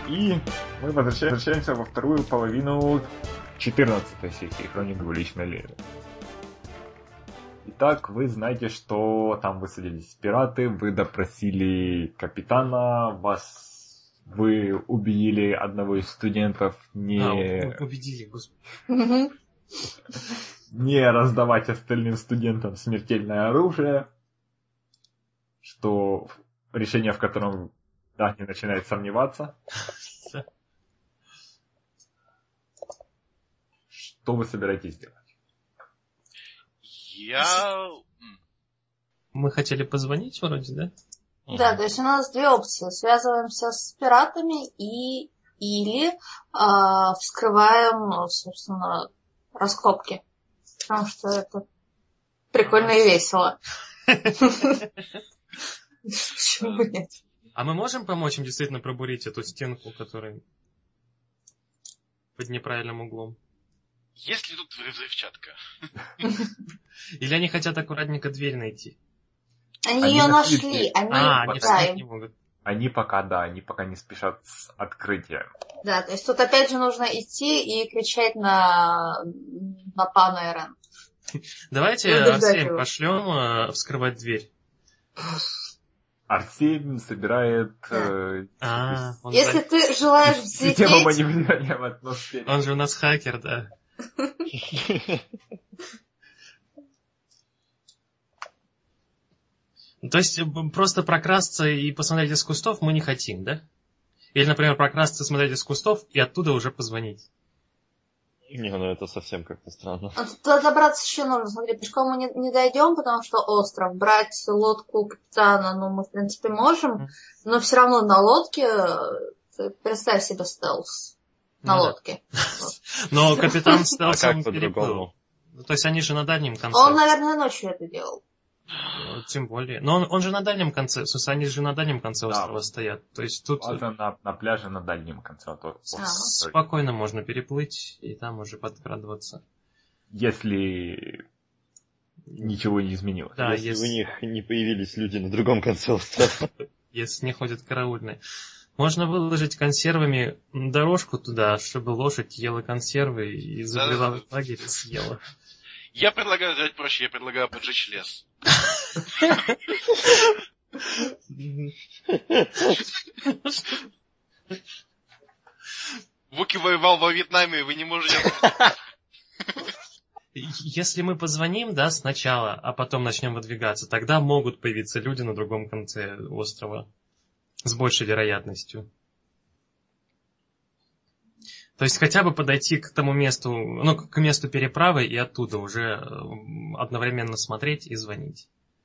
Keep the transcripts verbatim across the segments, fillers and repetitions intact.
И мы возвращаемся во вторую половину четырнадцатой сессии Хроник Двуличной Леры. Итак, вы знаете, что там высадились пираты, вы допросили капитана, вас вы убедили одного из студентов не... А, убедили, господи. не раздавать остальным студентам смертельное оружие, что решение, в котором Дани начинает сомневаться. Что вы собираетесь делать? Я... Мы хотели позвонить вроде, да? Да, то есть у нас две опции. Связываемся с пиратами и или э, вскрываем, собственно, раскопки. Потому что это прикольно и весело. Почему бы нет? А мы можем помочь им действительно пробурить эту стенку, которая под неправильным углом? Есть ли тут взрывчатка? Или они хотят аккуратненько дверь найти? Они, Они ее нашли нашли. дверь. Они, А, они да, встать им- не могут. Они пока, да, они пока не спешат с открытием. да, то есть тут опять же нужно идти и кричать на, на пана Эрен. Давайте Ну, да, Арсеем да, пошлем э, вскрывать дверь. Арсений собирает э, А, он, Если за- ты желаешь систему взлететь, маневрирования в атмосфере. он же у нас хакер, да. Ну, то есть э, просто прокрасться и посмотреть из кустов мы не хотим, да? Или, например, прокрасться, смотреть из кустов и оттуда уже позвонить. Не, ну это совсем как-то странно. а туда добраться еще нужно. Смотри, пешком мы не, не дойдем, потому что остров. Брать лодку капитана, ну, мы, в принципе, можем, но все равно на лодке, э, представь себе стелс на Ну да. лодке. Но капитан А стелсом как переплыл. по-другому? Ну, то есть они же на дальнем конце. Он, наверное, ночью это делал. Ну, тем более. Но он, он же на дальнем конце, в смысле, они же на дальнем конце Да. острова стоят. То есть тут Ладно, на, на пляже на дальнем конце. А то Ага. спокойно можно переплыть и там уже подкрадываться. Если ничего не изменилось. Да, если, если- у них не появились люди на другом конце острова. Если не ходят караульные. Можно выложить консервами дорожку туда, чтобы лошадь ела консервы и забрела в лагерь и съела. Я предлагаю сделать проще, я предлагаю поджечь лес. Вуки воевал во Вьетнаме, вы не можете... Если мы позвоним, да, сначала, а потом начнем выдвигаться, тогда могут появиться люди на другом конце острова. С большей вероятностью. То есть хотя бы подойти к тому месту, ну, к месту переправы и оттуда уже э, одновременно смотреть и звонить.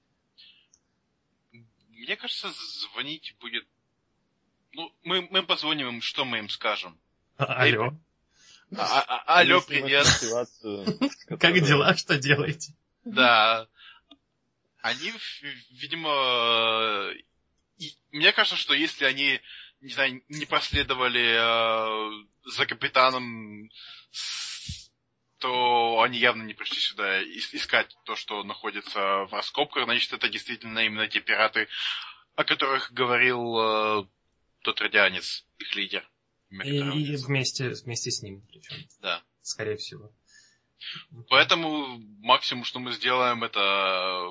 Мне кажется, звонить будет... Ну, мы, мы позвоним им, что мы им скажем? А- Алло, А, а- а- алло, Если мы привет. мотивацию, как которая- дела, что делаете? Да. Они, в- видимо... и мне кажется, что если они, не знаю, не последовали э, за капитаном, с- то они явно не пришли сюда ис- искать то, что находится в раскопках. Значит, это действительно именно те пираты, о которых говорил э, тот радианец, их лидер. имя И, которого и не вместе, вместе с ним, причем, Да. скорее всего. Поэтому максимум, что мы сделаем, это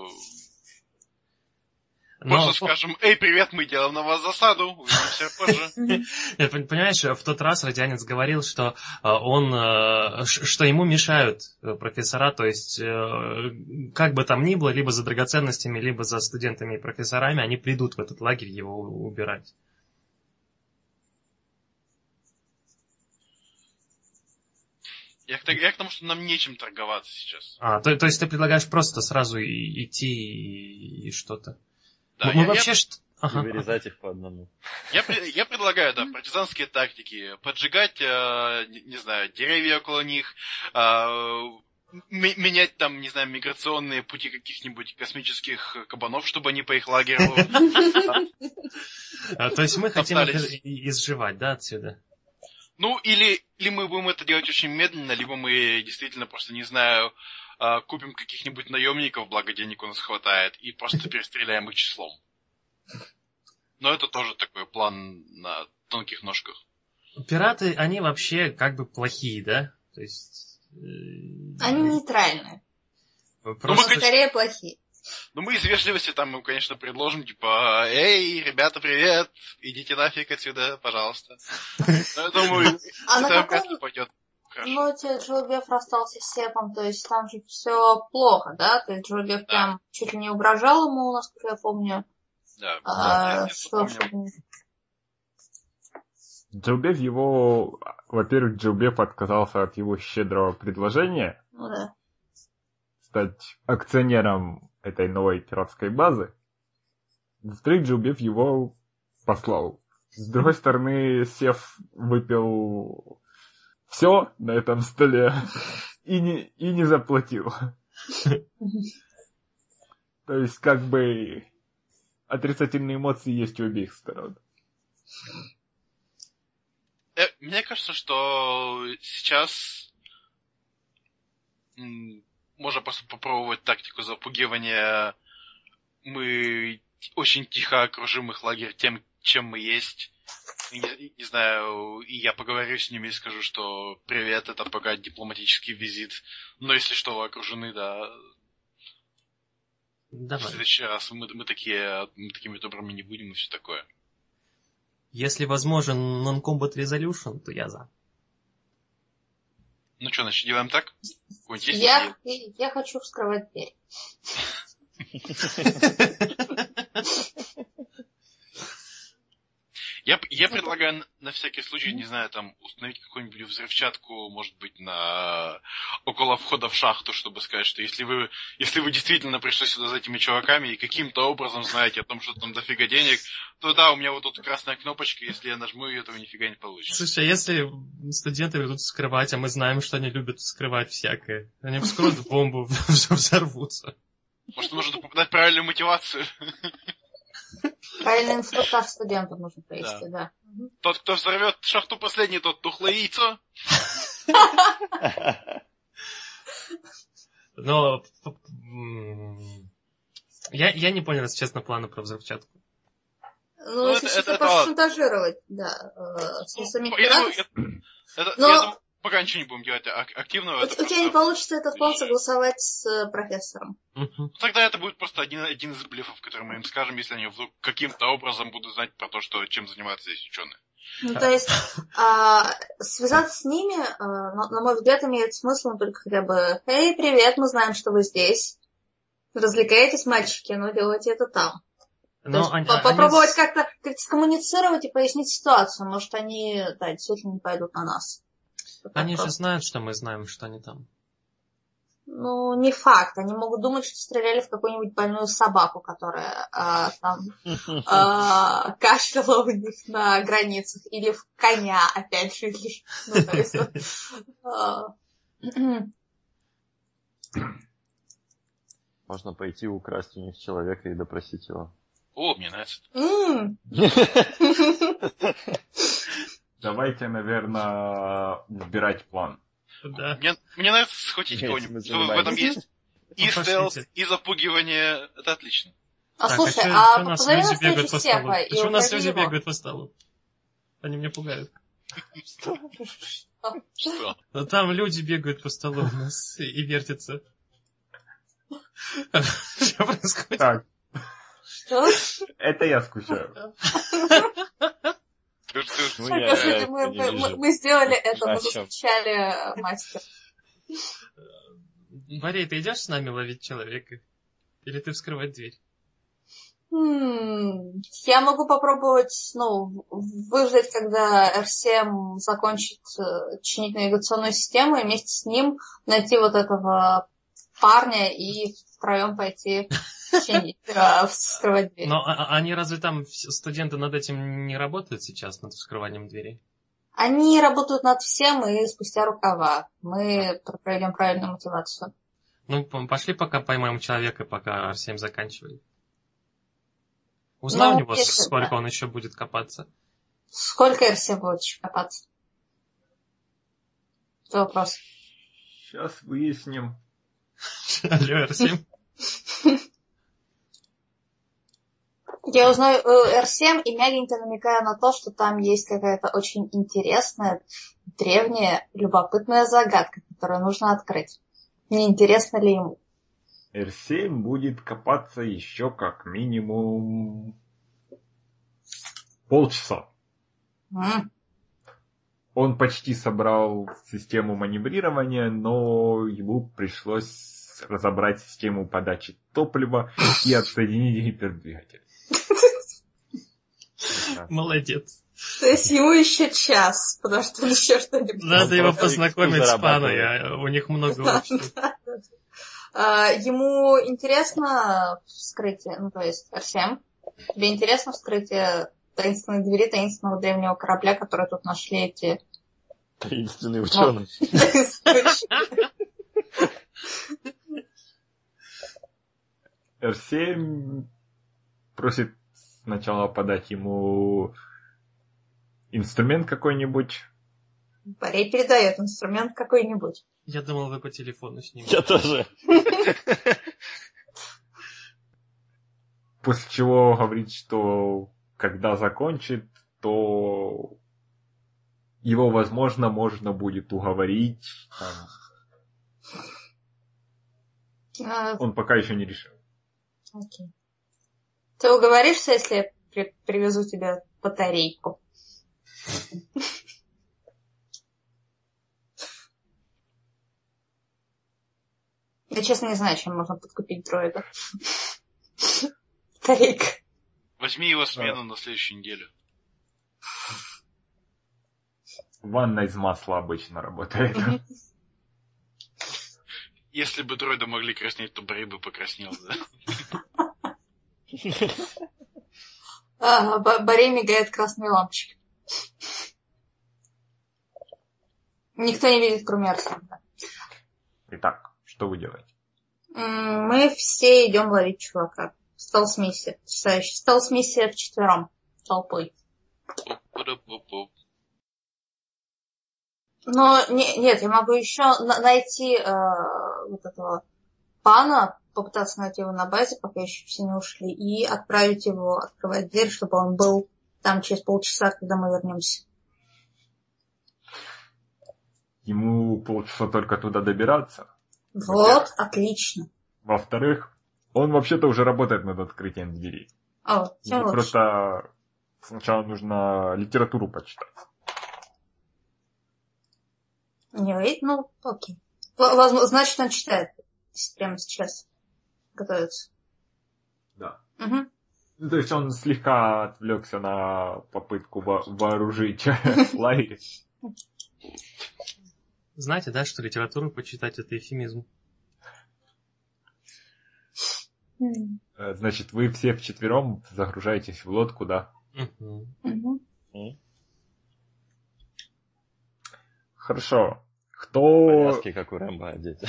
Но, просто скажем: эй, привет, мы делаем на вас засаду, увидимся позже. Нет, пон- понимаешь, в тот раз радианец говорил, что э, он, э, ш- что ему мешают э, профессора, то есть э, как бы там ни было, либо за драгоценностями, либо за студентами и профессорами, они придут в этот лагерь его у- убирать. Я к, я к тому, что нам нечем торговаться сейчас. А, то, то есть ты предлагаешь просто сразу и- идти и, и что-то. Да, мы я, мы я- вообще что... И Ага. вырезать их по одному. я пре- я предлагаю, да, партизанские тактики. Поджигать, э, не, не знаю, деревья около них, э, м- менять там, не знаю, миграционные пути каких-нибудь космических кабанов, чтобы они по их лагерю... А, то есть мы хотим их Топтались. и- и- изживать, да, отсюда? Ну, или, или мы будем это делать очень медленно, либо мы действительно просто, не знаю, э, купим каких-нибудь наемников, благо денег у нас хватает, и просто перестреляем их числом. Но это тоже такой план на тонких ножках. Пираты, они вообще как бы плохие, да? То есть... Они нейтральные. Просто... Но скорее плохие. Ну, мы из вежливости там, мы, конечно, предложим, типа, эй, ребята, привет, идите нафиг отсюда, пожалуйста. Я думаю, это вряд ли пойдет. Ну, Джоубев расстался с Сепом, то есть там же все плохо, да? То есть Джоубев прям чуть ли не угрожал ему, насколько я помню. Да, что... Джоубев его... Во-первых, Джоубев отказался от его щедрого предложения. Ну да. Стать акционером этой новой пиратской базы. Во-вторых, Джоубев его послал. С другой стороны, Сеф выпил все на этом столе и не, и не заплатил. То есть, как бы, отрицательные эмоции есть у обеих сторон. Мне кажется, что сейчас можно просто попробовать тактику запугивания. Мы очень тихо окружим их лагерь тем, чем мы есть. Не, не знаю, и я поговорю с ними и скажу, что привет, это пока дипломатический визит. Но если что, вы окружены, да. Давай. В следующий раз мы, мы, такие, мы такими добрыми не будем и все такое. Если возможен non-combat resolution, то я за. Ну что, значит, делаем так? Я, я хочу вскрывать дверь. Я, я предлагаю на всякий случай, не знаю, там, установить какую-нибудь взрывчатку, может быть, на около входа в шахту, чтобы сказать, что если вы, если вы действительно пришли сюда за этими чуваками и каким-то образом знаете о том, что там дофига денег, то да, у меня вот тут красная кнопочка, если я нажму ее, то вы нифига не получится. Слушай, а если студенты ведут вскрывать, а мы знаем, что они любят вскрывать всякое, они вскроют бомбу, взорвутся. Может, нужно попадать правильную мотивацию? Правильный инструктаж студентов нужно провести, да. да. Тот, кто взорвет шахту последний, тот тухлое яйцо. Но я, я не понял, если честно, плана про взрывчатку. Ну, если что-то просто шантажировать, да, с самих пиратов. Но... Пока ничего не будем делать активного. У тебя не получится этот план согласовать с профессором. Uh-huh. Тогда это будет просто один, один из блефов, который мы им скажем, если они вдруг каким-то образом будут знать про то, что, чем занимаются здесь ученые. Ну, то есть, а, связаться с ними, а, на, на мой взгляд, имеет смысл ну, только хотя бы «Эй, привет, мы знаем, что вы здесь. Развлекаетесь, мальчики, но делайте это там». То есть, они, попробовать они... как-то, как-то скоммуницировать и пояснить ситуацию. Может, они, да, действительно не пойдут на нас. Они просто. же знают, что мы знаем, что они там. Ну, не факт. Они могут думать, что стреляли в какую-нибудь больную собаку, которая а, там а, кашляла у них на границах. Или в коня, опять же. Ну, то есть, а... Можно пойти украсть у них человека и допросить его. О, мне нравится. Давайте, наверное, выбирать план. Да. Мне, мне нравится схватить кого-нибудь. Что в этом есть? И стелс, и запугивание. Это отлично. А так, слушай, а, а у нас позови люди нас бегают по столу? Почему у нас люди его? бегают по столу? Они меня пугают. Что? Что? Но там люди бегают по столу у нас и вертятся. Что происходит? Так. Что? Это я скучаю. Ну, я, я мы, не мы, вижу. мы сделали это, А мы чем? заскучали мастер. Борей, ты идешь с нами ловить человека? Или ты вскрывать дверь? М-м, я могу попробовать, ну, выждать, когда эр семь закончит э, чинить навигационную систему, и вместе с ним найти вот этого парня и втроем пойти чинить, э, вскрывать дверь. Но а, они разве там студенты над этим не работают сейчас, над вскрыванием дверей? Они работают над всем и спустя рукава. Мы проведем правильную мотивацию. Ну, пошли пока поймаем человека, пока эр семь заканчивает. Узнай ну, у него, если, сколько да. он еще будет копаться. Сколько эр семь будет еще копаться? Это вопрос. Сейчас выясним. Алло, эр семь. Я узнаю э, эр семь и мягенько намекаю на то, что там есть какая-то очень интересная, древняя, любопытная загадка, которую нужно открыть. Не интересно ли ему? эр семь будет копаться еще как минимум полчаса. М. Он почти собрал систему маневрирования, но ему пришлось разобрать систему подачи топлива и отсоединить гипердвигатель. Молодец. То есть ему еще час, потому что он еще что-нибудь... Надо его просто познакомить с Паной, зарабатывает. а у них много общего. А, ему интересно вскрытие, ну то есть эр семь, тебе интересно вскрытие таинственной двери таинственного древнего корабля, который тут нашли эти... Таинственный ученый. эр семь просит сначала подать ему инструмент какой-нибудь. Борей передает инструмент какой-нибудь. Я думал, вы по телефону с ним. Я тоже. После чего говорит, что когда закончит, то его, возможно, можно будет уговорить. Там. А, Он пока еще не решил. окей. Ты уговоришься, если я при- привезу тебе батарейку? Я, честно, не знаю, чем можно подкупить дроида. Батарейка. Возьми его смену на следующую неделю. Ванна из масла обычно работает. Если бы дроиды могли краснеть, то Брей бы покраснел, да? А, Б- Борей мигает красной лампочкой. Никто не видит, кроме Арсена. Итак, что вы делаете? М, Мы все идем ловить чувака. Стелс-миссия. Потрясающе. Стелс-миссия вчетвером. Толпой. Пу-пу-пу-пу. Но не- нет, я могу еще на- найти э, вот этого пана, попытаться найти его на базе, пока еще все не ушли, и отправить его открывать дверь, чтобы он был там через полчаса, когда мы вернемся. Ему полчаса только туда добираться. Вот, отлично. Во-вторых, он вообще-то уже работает над открытием двери. О, тем Ему лучше. просто сначала нужно литературу почитать. Не видит? Ну, окей. В- возможно, значит, он читает прямо сейчас. Готовится. Да. Угу. Ну, то есть он слегка отвлекся на попытку во- вооружить лагерь. Знаете, да, что литературу почитать — это эвфемизм? Э, Значит, вы все вчетвером загружаетесь в лодку, да? Мгм. Угу. Хорошо. Кто, Повязки, как у Рэмбо, одеты.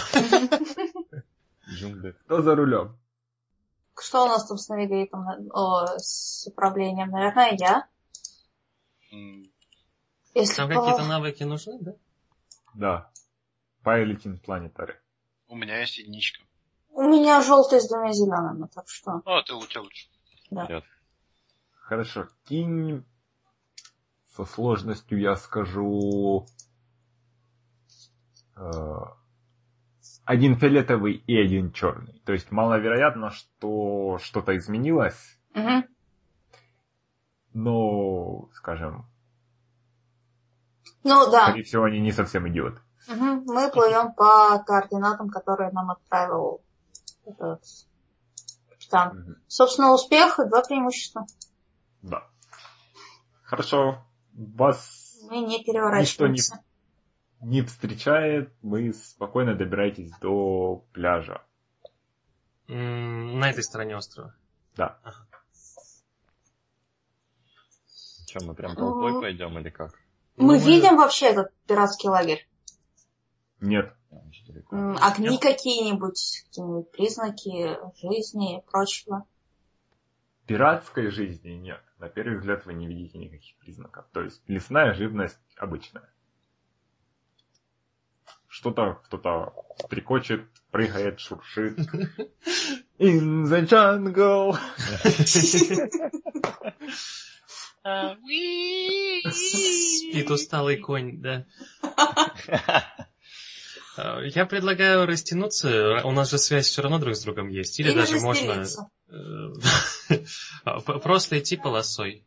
Джунгли. кто за рулем? Что у нас там с навигатором, о, с управлением? Наверное, я. М, Если Там по- какие-то навыки нужны, да? Да. Piloting Planetary. У меня есть единичка. У меня желтый с двумя зелеными, так что... О, ты у тебя лучше. Да. Вперед. Хорошо. Кинь со сложностью, я скажу... э, один фиолетовый и один черный. То есть маловероятно, что что-то изменилось, Угу. но, скажем, Ну да. скорее всего, они не совсем идиоты. Мгм. Мы плывем по координатам, которые нам отправил этот капитан. Мгм. Собственно, успех и два преимущества. Да. Хорошо. Вас Мы не переворачиваемся. не встречает, вы спокойно добираетесь до пляжа. М, На этой стороне острова. Да. Что, мы прям толпой Мгм. пойдем или как? Мы Ну, видим вообще этот пиратский лагерь? Нет. А, очень далеко. М, Огни какие-нибудь, какие-нибудь признаки жизни и прочего. Пиратской жизни нет. На первый взгляд вы не видите никаких признаков. То есть лесная живность обычная. Что-то кто-то стрекочет, прыгает, шуршит. In the jungle. Спит усталый конь, да. Я предлагаю растянуться. У нас же связь все равно друг с другом есть. Или, Или даже можно просто идти полосой.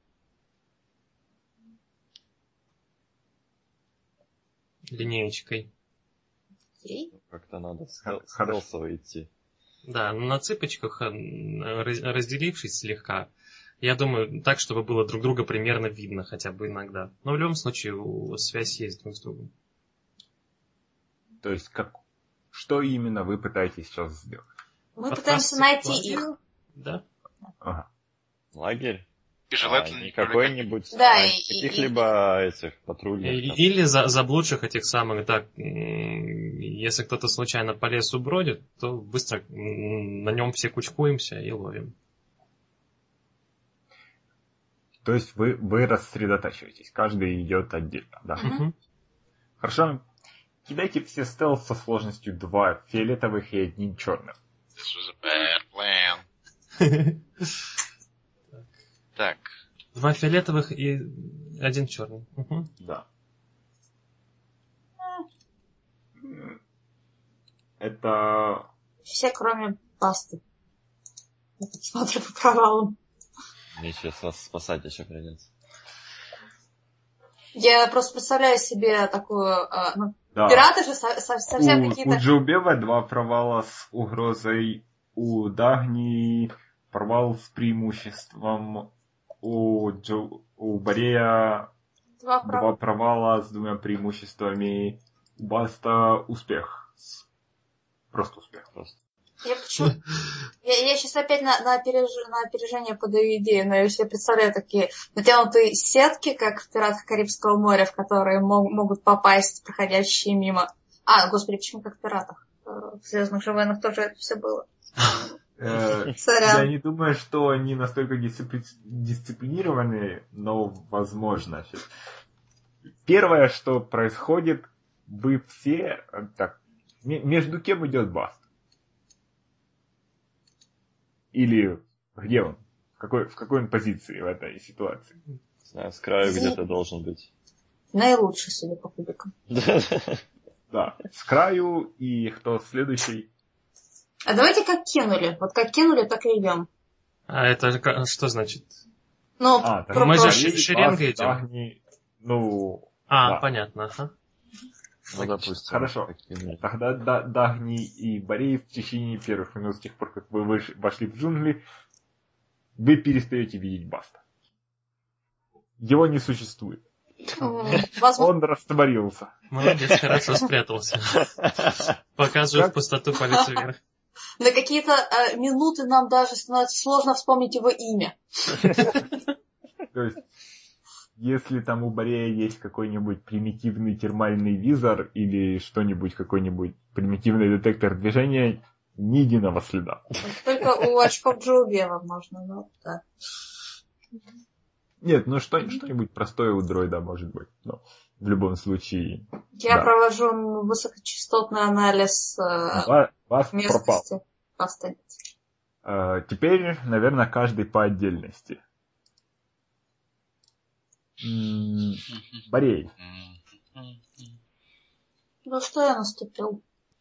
Линеечкой. Как-то надо стелсово идти. Да, на цыпочках, разделившись слегка. Я думаю, так, чтобы было друг друга примерно видно хотя бы иногда. Но в любом случае связь есть друг с другом. То есть, как, что именно вы пытаетесь сейчас сделать? Мы Подкаст пытаемся найти лагерь. Их. Да. Ага. Лагерь? И желательно а, не какой-нибудь, да, а, и, каких-либо и, этих патрульных. Или за, заблудших этих самых, так, если кто-то случайно по лесу бродит, то быстро на нем все кучкуемся и ловим. То есть вы, вы рассредотачиваетесь, каждый идет отдельно, да? Mm-hmm. Хорошо. Кидайте все стелс со сложностью два фиолетовых и один черных. This was a bad plan. Так. Два фиолетовых и один черный. Угу. Да. Это... Все, кроме Басты. Я так смотрю по провалам. Мне сейчас вас спасать еще придется. Я просто представляю себе такую... Ну, да. Пираты же со- со- совсем у, какие-то... У Джоубева два провала с угрозой, у Дагни провал с преимуществом, у, Джо, у Борея два, два прав... провала с двумя преимуществами, у Баста успех. Просто успех. Просто. Я, почему... я, я сейчас опять на, на, опереж... на опережение подаю идею, но я себе представляю такие натянутые сетки, как в «Пиратах Карибского моря», в которые мог, могут попасть проходящие мимо. А, господи, почему как в «Пиратах»? В «Звездных же войнах» тоже это все было. Я не думаю, что они настолько дисциплинированные, но возможно. Первое, что происходит, вы все... Так, между кем идет Баст? Или где он? В какой, в какой он позиции в этой ситуации? Не знаю, с краю где-то должен быть. Наилучший, судя по кубикам. Да, с краю, и кто следующий? А давайте как кинули. Вот как кинули, так и идем. А это что значит? Ну, а, про- мы про- же шеренгой идем. Дагни, ну... А, да. понятно, ага. Ну, допустим. Хорошо. Тогда да, Дагни и Борей в течение первых минут, с тех пор, как вы выш... вошли в джунгли, вы перестаете видеть Баста. Его не существует. Возможно. Он растворился. Молодец, хорошо спрятался. Показываю в пустоту палец вверх. На какие-то э, минуты нам даже становится сложно вспомнить его имя. То есть, если там у Борея есть какой-нибудь примитивный термальный визор или что-нибудь, какой-нибудь примитивный детектор движения, ни единого следа. Только у очков Джоубева можно, но да. Нет, ну что, что-нибудь простое у дроида может быть. Но в любом случае... Я да. провожу высокочастотный анализ э, Вас местности. пропал. А, теперь, наверное, каждый по отдельности. М-м, Борей. Ну что я наступил?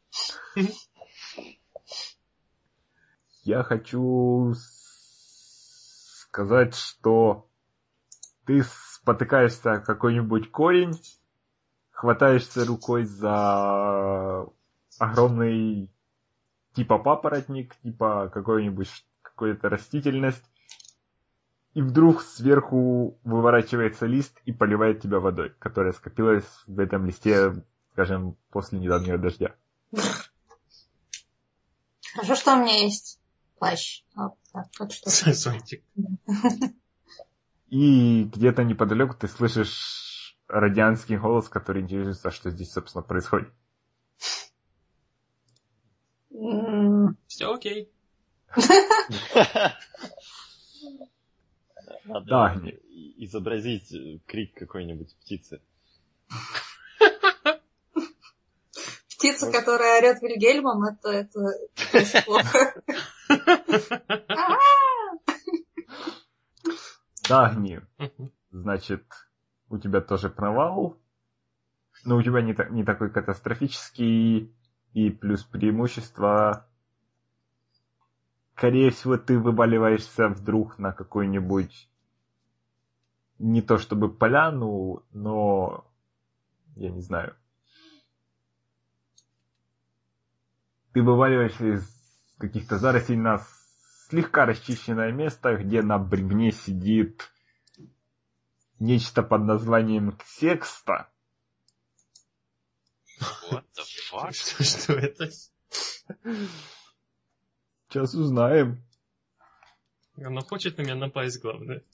Я хочу сказать, что ты спотыкаешься о какой-нибудь корень, хватаешься рукой за огромный типа папоротник, типа какой-нибудь какая-то растительность, и вдруг сверху выворачивается лист и поливает тебя водой, которая скопилась в этом листе, скажем, после недавнего дождя. Хорошо, что у меня есть плащ. Вот, так, вот что. Зонтик. И где-то неподалеку ты слышишь радианский голос, который интересуется, что здесь, собственно, происходит. Все окей. Надо Дагни. изобразить крик какой-нибудь птицы. Птица, которая орет Вильгельмом, это, это, это плохо. Дагни, значит, у тебя тоже провал, но у тебя не, та- не такой катастрофический, и плюс преимущество. Скорее всего, ты вываливаешься вдруг на какой-нибудь, не то чтобы поляну, но, я не знаю, ты вываливаешься из каких-то зарослей на слегка расчищенное место, где на бревне сидит нечто под названием Ксекста. What the fuck? Что, что это? Сейчас узнаем. Она хочет на меня напасть, главное.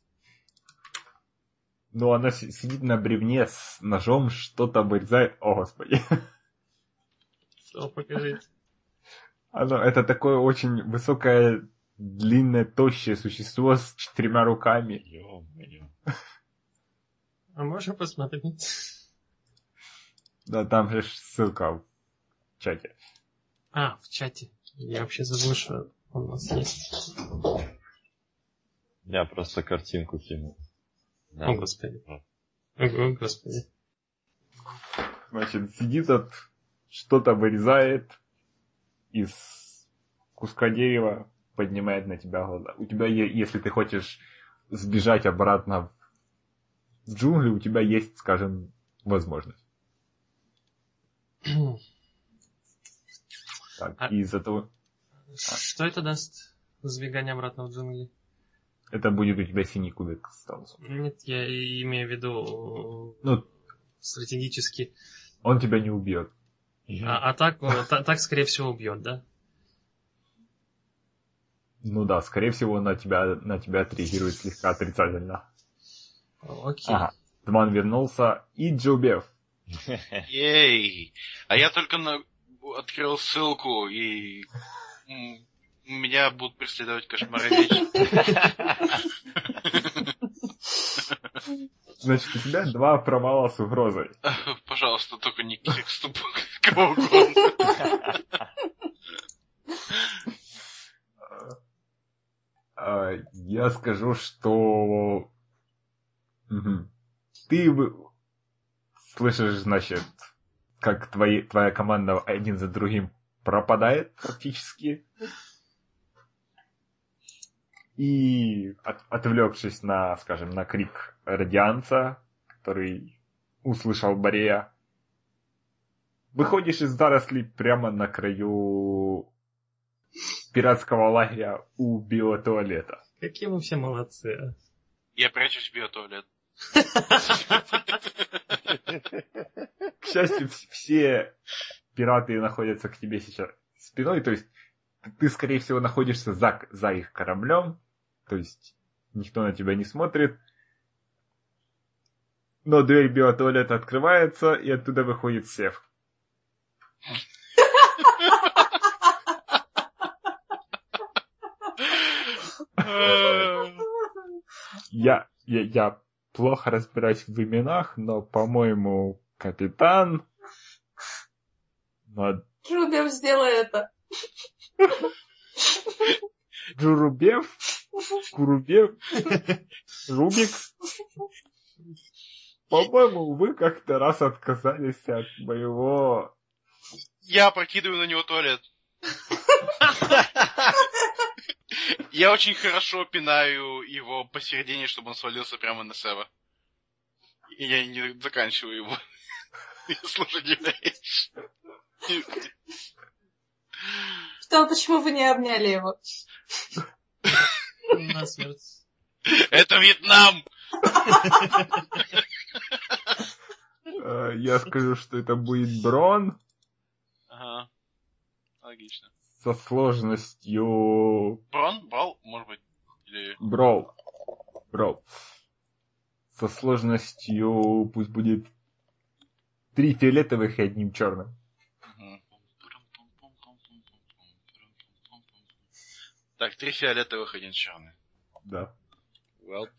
Но она си- сидит на бревне с ножом, что-то вырезает. О, господи. Что, покажите. Оно, это такое очень высокое, длинное, тощее существо с четырьмя руками. Ё-моё. А можно посмотреть? Да, там же ж ссылка в чате. А, в чате. Я вообще забыл, что он у нас есть. Я просто картинку кинул. Да. О, господи. О, господи. Значит, сидит от что-то вырезает из куска дерева, поднимает на тебя глаза. У тебя, е- если ты хочешь сбежать обратно в джунгли, у тебя есть, скажем, возможность. Так, А- и из-за того... Что это даст? Сбегание обратно в джунгли? Это будет у тебя синий кубик остался. Нет, я и- имею в виду Ну, стратегически. он тебя не убьет. А, а так, о, та- так, скорее всего, убьет, да? Ну да, скорее всего, на тебя, на тебя отреагирует слегка отрицательно. Окей. Ага. Дман вернулся, и Джубев. Ей! А я только на... открыл ссылку, и м, меня будут преследовать кошмары вечно. Значит, у тебя два провала с угрозой. Пожалуйста, только не тексту кого угодно. А, Я скажу, что... Мгм. Ты вы- слышишь, значит, как твои, твоя команда один за другим пропадает практически. И, от- отвлекшись на, скажем, на крик радианца, который услышал Борея, выходишь из зарослей прямо на краю пиратского лагеря у биотуалета. Какие мы все молодцы, а. Я прячусь в биотуалет. К счастью, вс- все пираты находятся к тебе сейчас спиной, то есть ты, скорее всего, находишься за, за их кораблем, то есть никто на тебя не смотрит. Но дверь биотуалета открывается, и оттуда выходит Сев. Я, я, я плохо разбираюсь в именах, но, по-моему, капитан... Мад- Джубев, сделай это. Джурубев? Курубев? Рубик? По-моему, вы как-то раз отказались от моего... Я прокидываю на него туалет. Я очень хорошо пинаю его посередине, чтобы он свалился прямо на Сева. И я не заканчиваю его. Если удивляешь. Что, почему вы не обняли его? Насмерть. Это Вьетнам! Э, Я скажу, что это будет Брон Ага. Логично. со сложностью... Брон? Брал? Может быть. Или... Брол. Брол. Со сложностью пусть будет три фиолетовых и одним черным. Мгм. Так, три фиолетовых, один черный. Да. Well.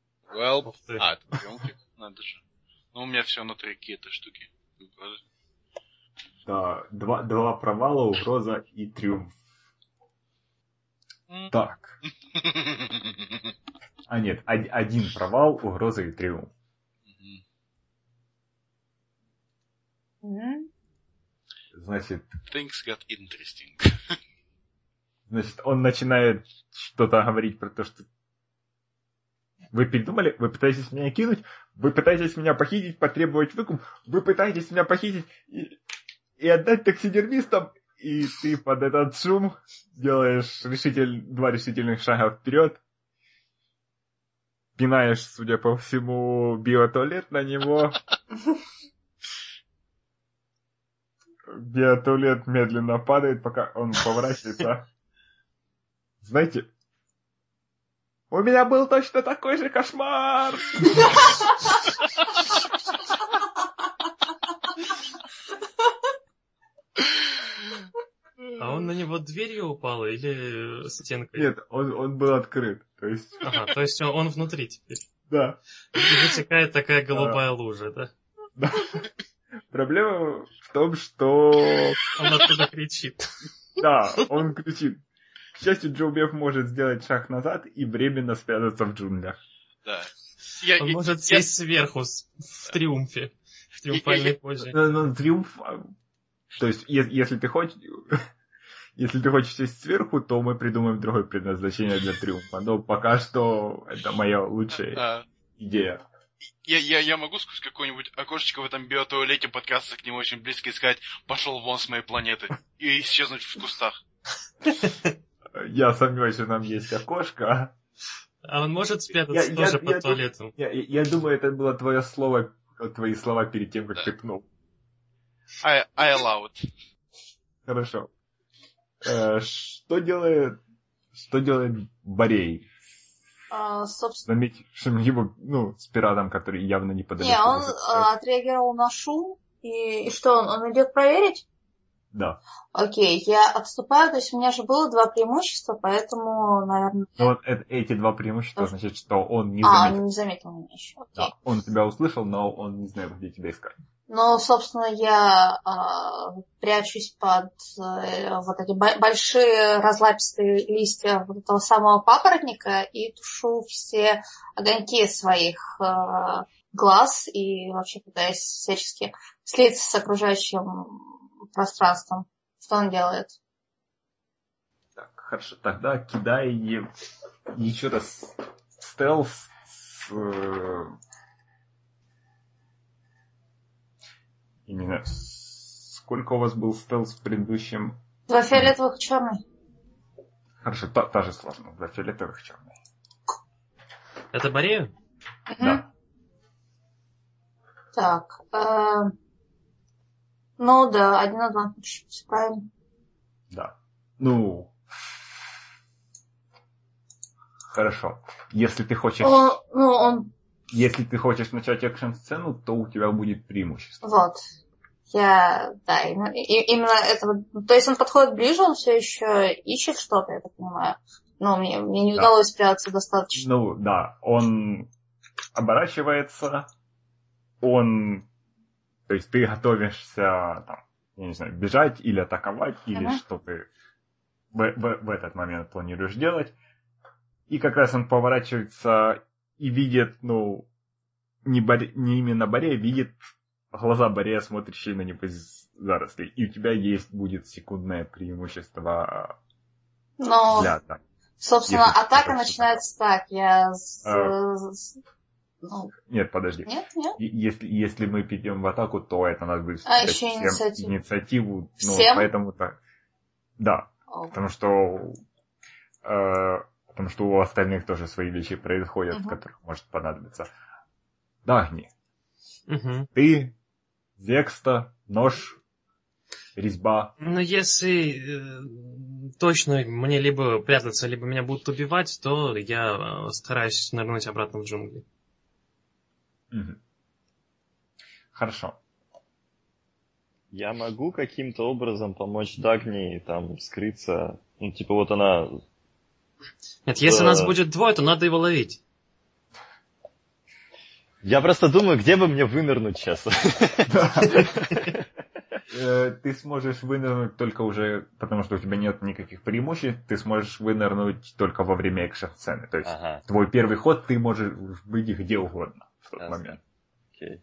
Well. Ух ты. А, это приемчик. Надо же. Ну, у меня все внутри какие-то штуки. Да, два, два провала, угроза и триумф. Так. А нет, од- один провал, угроза и триумф. Мгм. Значит, Things got interesting. значит, он начинает что-то говорить про то, что вы передумали, вы пытаетесь меня кинуть, вы пытаетесь меня похитить, потребовать выкуп, вы пытаетесь меня похитить и, и отдать таксидермистам, и ты под этот шум делаешь решитель, два решительных шага вперед, пинаешь, судя по всему, биотуалет на него. Биотуалет медленно падает, пока он поворачивается. Знаете, у меня был точно такой же кошмар! А он на него дверью упал или стенкой? Нет, он, он был открыт. То есть, Ага, то есть он, он внутри теперь. да. И вытекает такая голубая лужа, да? Да. Проблема в том, что... Он оттуда кричит. Да, он кричит. К счастью, Джо Беф может сделать шаг назад и временно спрятаться в джунглях. Да. Я, Он я- может я- сесть сверху с- в триумфе. В триумфальной позе. Ну, ну, триумф... То есть, е- если ты хочешь... Если ты хочешь сесть сверху, то мы придумаем другое предназначение для триумфа. Но пока что это моя лучшая а, идея. я, я, я могу сквозь какое-нибудь окошечко в этом биотуалете подкрасться к нему очень близко и сказать: пошел вон с моей планеты, и исчезнуть в кустах. Я сомневаюсь, что там есть окошко. А он может спрятаться Я- тоже я- под я- туалетом. Я, я думаю, это было твое слово, твои слова перед тем, как Да. ты пнул. I, I allow it. Хорошо. Э, что делает... Что делает Борей? А, собственно, Заметь, что его, ну, с пиратом, который явно не подойдет. не, он а, отреагировал на шум, и, и что, он, он идет проверить? Да. Окей, я отступаю, то есть у меня же было два преимущества, поэтому, наверное... Но вот э- эти два преимущества значит, что он не а, заметил. он не заметил меня еще, окей. Да, он тебя услышал, но он не знает, где тебя искать. Ну, собственно, я а, прячусь под э, вот эти бо- большие разлапистые листья вот этого самого папоротника и тушу все огоньки своих э, глаз и вообще пытаюсь всячески слиться с окружающим пространством. Что он делает? Так, хорошо. Тогда кидай е- еще раз стелс с... э, Я не знаю, сколько у вас был стелс в предыдущем... Два фиолетовых и черный. Хорошо, та, та же сложность. Два фиолетовых черных. Это Борею? Да. Так. э, ну да, один адвантаж. Все правильно. Да. Ну... Хорошо. Если ты хочешь... О, ну, он... Если ты хочешь начать экшн-сцену, то у тебя будет преимущество. Вот. Я, да, именно, и- именно этого... То есть он подходит ближе, он все еще ищет что-то, я так понимаю. Но мне, мне не Да. удалось спрятаться достаточно. Ну, да, он оборачивается, он... То есть ты готовишься, там, я не знаю, бежать или атаковать, или Ага. что ты в, в- в этот момент планируешь делать. И как раз он поворачивается и видит, ну, не, Боре- не именно Борея, видит глаза Борея, смотрящие на него из зарослей. И у тебя есть будет секундное преимущество Но, для атаки. собственно, если атака что-то начинается так. Я... с- А. с- ну, Нет, подожди. нет, нет. И- Если, если мы перейдем в атаку, то это надо будет А, взять еще всем инициативу. инициативу. Ну, Всем? поэтому так. Да, О, потому что э, потому что у остальных тоже свои вещи происходят, Мгм. которых может понадобиться. Дагни, Угу. ты, Зекста, нож, резьба. Ну, если э, точно мне либо прятаться, либо меня будут убивать, то я э, стараюсь нырнуть обратно в джунгли. Мгм. Хорошо. Я могу каким-то образом помочь Дагни там скрыться? Ну, типа вот она... Нет, если Да. нас будет двое, то надо его ловить. Я просто думаю, где бы мне вынырнуть сейчас. э, ты сможешь вынырнуть только уже, потому что у тебя нет никаких преимуществ, ты сможешь вынырнуть только во время экшн-сцены. То есть Ага. твой первый ход ты можешь быть где угодно в тот Ясно. момент. Окей.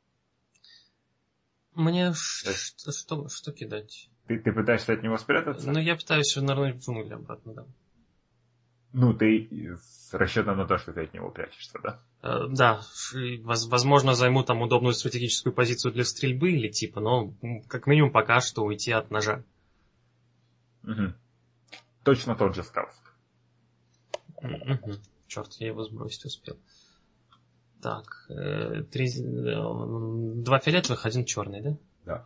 Мне ш- что, что, что кидать? Ты, ты пытаешься от него спрятаться? Ну, я пытаюсь нырнуть в джунгли обратно, да. Ну, ты с расчетом на то, что ты от него прячешься, да? Э, Да, и, воз- возможно, займу там удобную стратегическую позицию для стрельбы или типа, но м, как минимум пока что уйти от ножа. Угу. Точно тот же стелс. Черт, я его сбросить успел. Так, э, три, э, два фиолетовых, один черный, да? Да.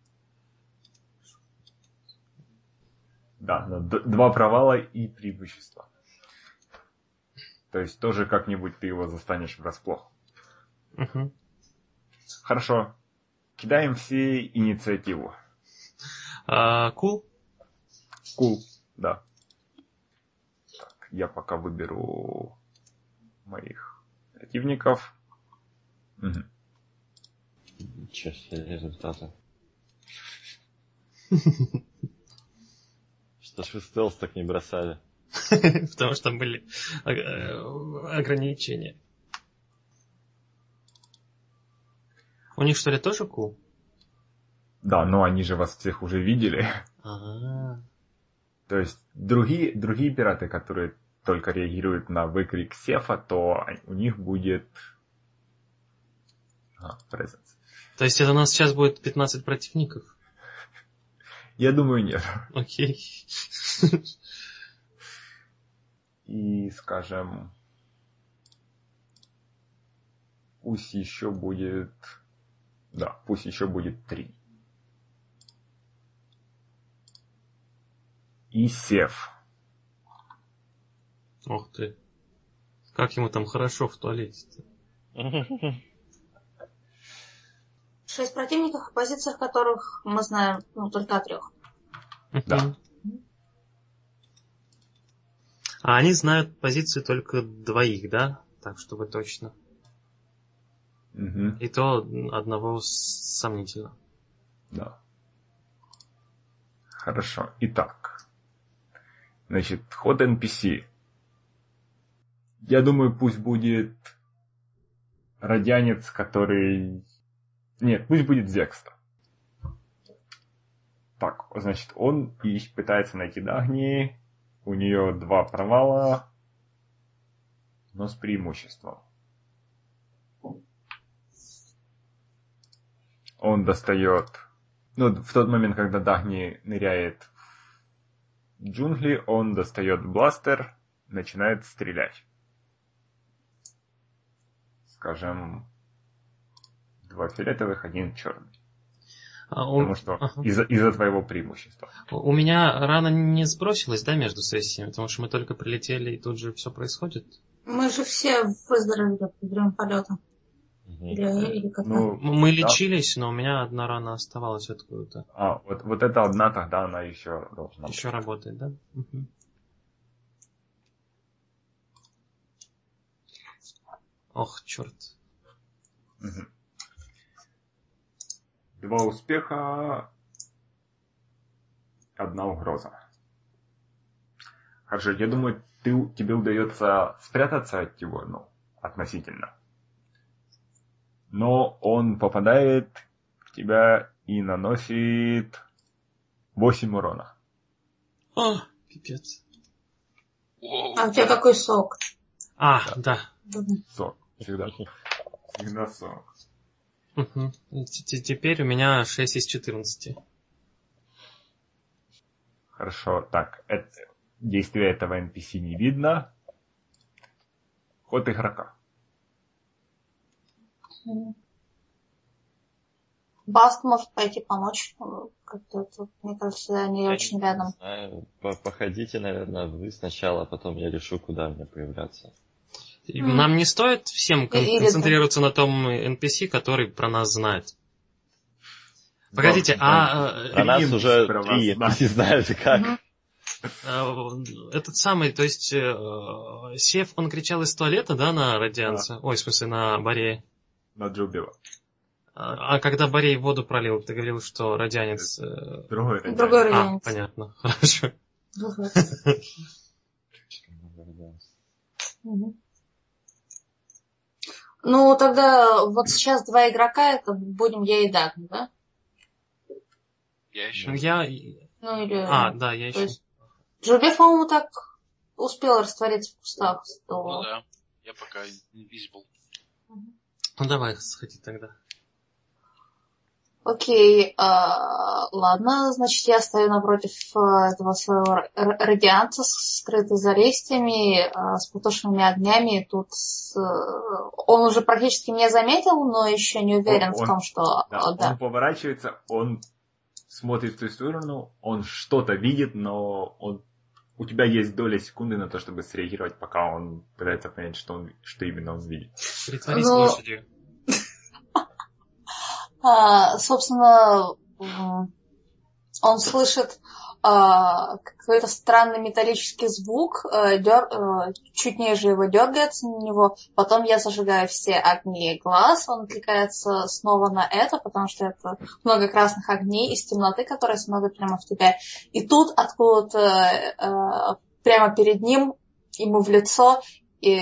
Да, но д- два провала и преимущества. То есть тоже как-нибудь ты его застанешь врасплох. Угу. Хорошо. Кидаем все инициативу. А, кул? Кул, да. Так, я пока выберу моих противников. Угу. Ничего себе результаты. Что ж вы стелс так не бросали? Потому что были э, ограничения. У них что ли тоже кул? Да, но они же вас всех уже видели. Ага. То есть другие, другие пираты, которые только реагируют на выкрик Сефа, то у них будет... А, presence. То есть это у нас сейчас будет пятнадцать противников? Я думаю, нет. Окей. И, скажем, пусть еще будет... Да, пусть еще будет три. И Сеф. Ух ты. Как ему там хорошо в туалете-то? Шесть противников, о позициях которых мы знаем ну, только о трех. Да. А они знают позиции только двоих, да? Так, чтобы точно. Угу. И то одного сомнительно. Да. Хорошо. Итак. Значит, ход эн пи си. Я думаю, пусть будет радянец, который... Нет, пусть будет Зекста. Так, значит, он и пытается найти Дагни. У нее два провала, но с преимуществом. Он достает... Ну, в тот момент, когда Дагни ныряет в джунгли, он достает бластер, начинает стрелять. Скажем, два фиолетовых, один черный. А у... Потому что ага. из-за, из-за твоего преимущества. У меня рана не сбросилась, да, между сессиями, потому что мы только прилетели, и тут же все происходит. Мы же все выздоровели во время полета. Угу. Или, или как-то. Ну, Мы да. лечились, но у меня одна рана оставалась откуда-то. А, вот, вот эта одна, тогда она еще должна Еще быть. работает, да? Угу. Ох, черт. Угу. Два успеха, одна угроза. Хорошо, я думаю, ты, тебе удается спрятаться от него, ну, относительно. Но он попадает в тебя и наносит восемь урона. О, пипец. А у тебя какой сок? А, да. Сок. Всегда. Всегда сок. Угу. Теперь у меня шесть из четырнадцати. Хорошо, так, это, действия этого эн пи си не видно. Ход игрока. Баст может пойти помочь. Как-то тут, мне кажется, они Я очень рядом. Не знаю, по- походите, наверное, вы сначала, а потом я решу, куда мне появляться. И Нам не стоит всем кон- Или концентрироваться на том эн пи си, который про нас знает. Погодите, Да, а А Три нас эн пи си уже про вас три знают. не знают как. Мгм. э, этот самый, то есть э, Сев, он кричал из туалета, да, на радианца? Ой, в смысле, на Баре. На Джубила. А, а когда Борей воду пролил, ты говорил, что радианец... Э... Другой радианец. Другой радианец. А, понятно, хорошо. Ну, тогда вот сейчас два игрока, это будем я и Дагни, да? Я еще. Ну, я... Ну, или... А, да, я еще... есть... Джубе, по-моему, так успел раствориться в кустах. То... Ну да, я пока invisible. Ну, давай, сходи тогда. Окей, а, ладно, значит, я стою напротив а, этого своего радианца, скрытый за листьями, а, с потушенными огнями. Тут с, он уже практически меня заметил, но еще не уверен он, в том, что... Да, О, да. Он поворачивается, он смотрит в ту сторону, он что-то видит, но он, у тебя есть доля секунды на то, чтобы среагировать, пока он пытается понять, что, он, что именно он видит. Притворись Но... лошадью. А, собственно, он слышит а, какой-то странный металлический звук, а, дер, а, чуть ниже его дергается на него, потом я зажигаю все огни глаз, он отвлекается снова на это, потому что это много красных огней из темноты, которые смотрят прямо в тебя. И тут откуда-то а, прямо перед ним, ему в лицо, и,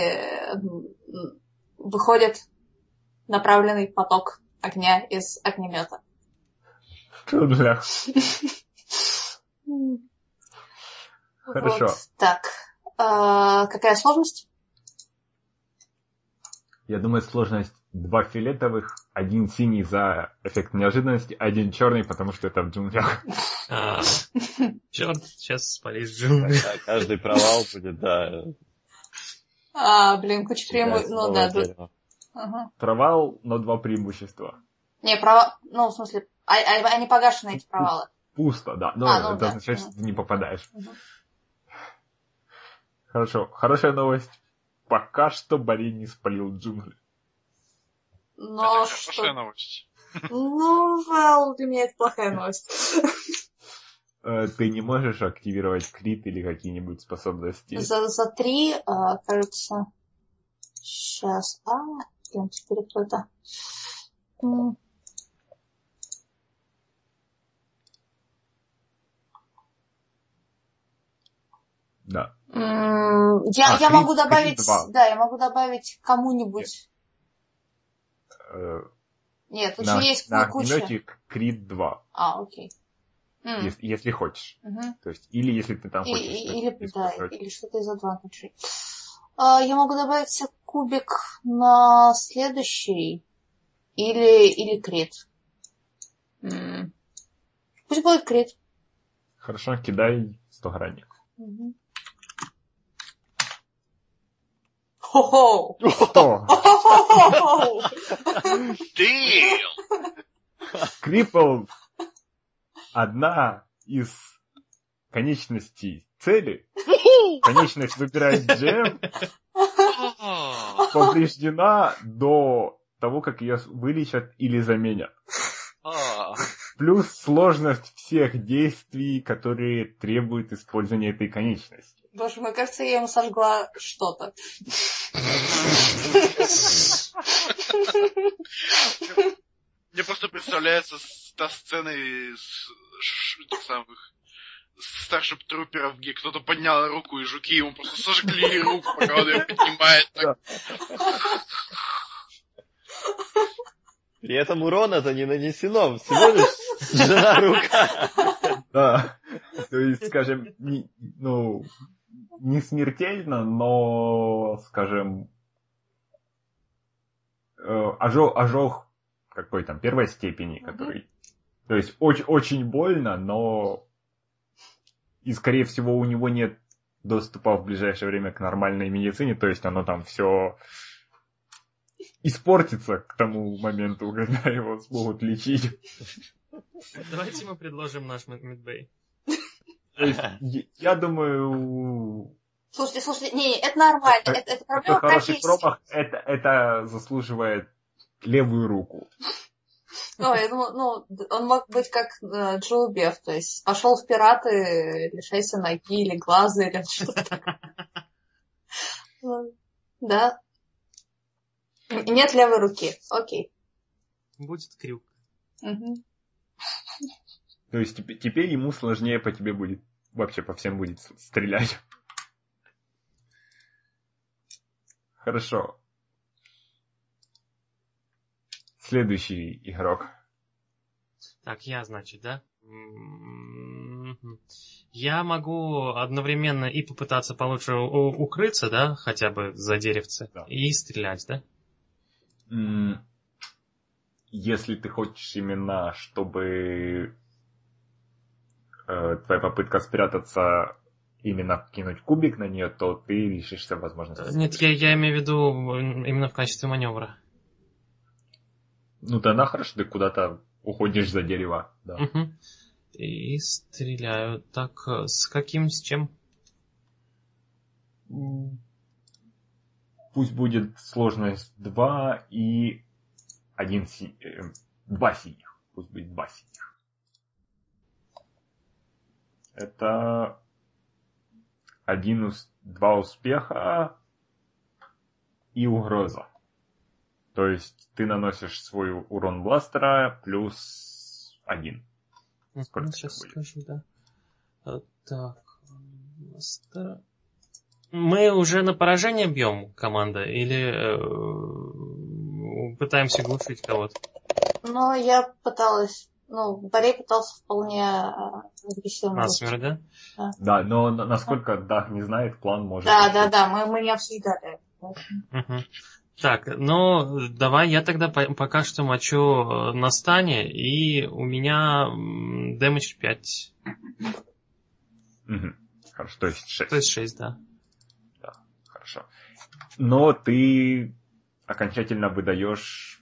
выходит направленный поток огня из огнемета. Чудо. Хорошо. Вот. Так, а, какая сложность? Я думаю, сложность два фиолетовых, один синий за эффект неожиданности, один черный, потому что это в джунглях. А, черт, сейчас спалишь джунгли. Да, каждый провал будет, да. А, блин, куча преимуществ. Ну да, да. Ага. Провал, но два преимущества. Не, провал, ну, в смысле, а, а, они погашены, эти провалы. Пусто, да. Но а, ну, это да. означает, что ты не попадаешь. Угу. Хорошо. Хорошая новость. Пока что Борей не спалил джунгли. Но это что... хорошая новость. Ну, well, для меня это плохая новость. Ты не можешь активировать крит или какие-нибудь способности? За, за три, а, кажется... Сейчас. А, блин, теперь кто-то... Да. Я, а, я крит, могу добавить, крит да, я могу добавить кому-нибудь. Э, Нет, тут на, же есть на куча. огнемете крит два, А, окей. М. если, если хочешь. Угу. То есть, или если ты там И, хочешь. и- или, да, использовать. или что-то из advantage. А, я могу добавить себе кубик на следующий. Или, или крит. М. Пусть будет крит. Хорошо, кидай стогранник. Угу. Хо-хо! Что? Хо-хо-хо-хо! Damn! Крипл одна из конечностей цели. Конечность выбирает джем. А, Повреждена до того, как ее вылечат или заменят. а. Плюс сложность всех действий, которые требуют использования этой конечности. Боже мой, кажется, я ему сожгла что-то. Мне просто представляется с- та сцена из ш- этих самых старших труперов, где кто-то поднял руку, и жуки ему просто сожгли руку, пока он ее поднимает. Так. При этом урона-то не нанесено, всего лишь сжена рука. Да. То есть, скажем, не, ну, не смертельно, но, скажем, э, ожог, ожог какой там, первой степени, который... То есть, очень, очень больно, но... И, скорее всего, у него нет доступа в ближайшее время к нормальной медицине, то есть оно там все испортится к тому моменту, когда его смогут лечить. Давайте мы предложим наш медбей. То есть, я думаю, Слушайте, слушайте, не, не, это нормально, Это- это, это такой проблема хороший профессии. промах, это, это заслуживает левую руку. Ну, я думаю, ну, он мог быть как э, Джоу Беф, то есть пошел в пираты, лишайся ноги или глаза, или что-то. Ну, да. Нет левой руки, окей. Будет крюк. Угу. То есть теп- теперь ему сложнее по тебе будет, вообще по всем будет с- стрелять. Хорошо. Следующий игрок. Так, я, значит, да? М-м-м. Я могу одновременно и попытаться получше у- укрыться, да, хотя бы за деревце, Да. и стрелять, да? М, Если ты хочешь именно, чтобы э, твоя попытка спрятаться именно кинуть кубик на нее, то ты лишишься возможности. Нет, я, я имею в виду м, именно в качестве маневра. Ну тогда хорошо, ты куда-то уходишь за дерево. Да. Мгм. И стреляю. Так, э, с каким, с чем? М, Пусть будет сложность два и один си... э, два синих. Пусть будет два синих. Это один, ус- два успеха и угроза. То есть ты наносишь свой урон бластера плюс один. Сколько Мгм, это сейчас будет? скажу, да. А, Так. мастера. Мы уже на поражение бьем, команда, или э, пытаемся глушить кого-то? Но я пыталась, ну, Борей пытался вполне э, агрессивно. Насмерть, да? Да, но на- насколько Даг не знает, план может... Да, быть. да, да, мы, мы не обсуждали. Мгм. Так, ну, давай я тогда по- пока что мочу э, на стане, и у меня м, дэмэдж пять, Мгм. Хорошо, то есть шесть. то есть шесть, да. Хорошо. Но ты окончательно выдаешь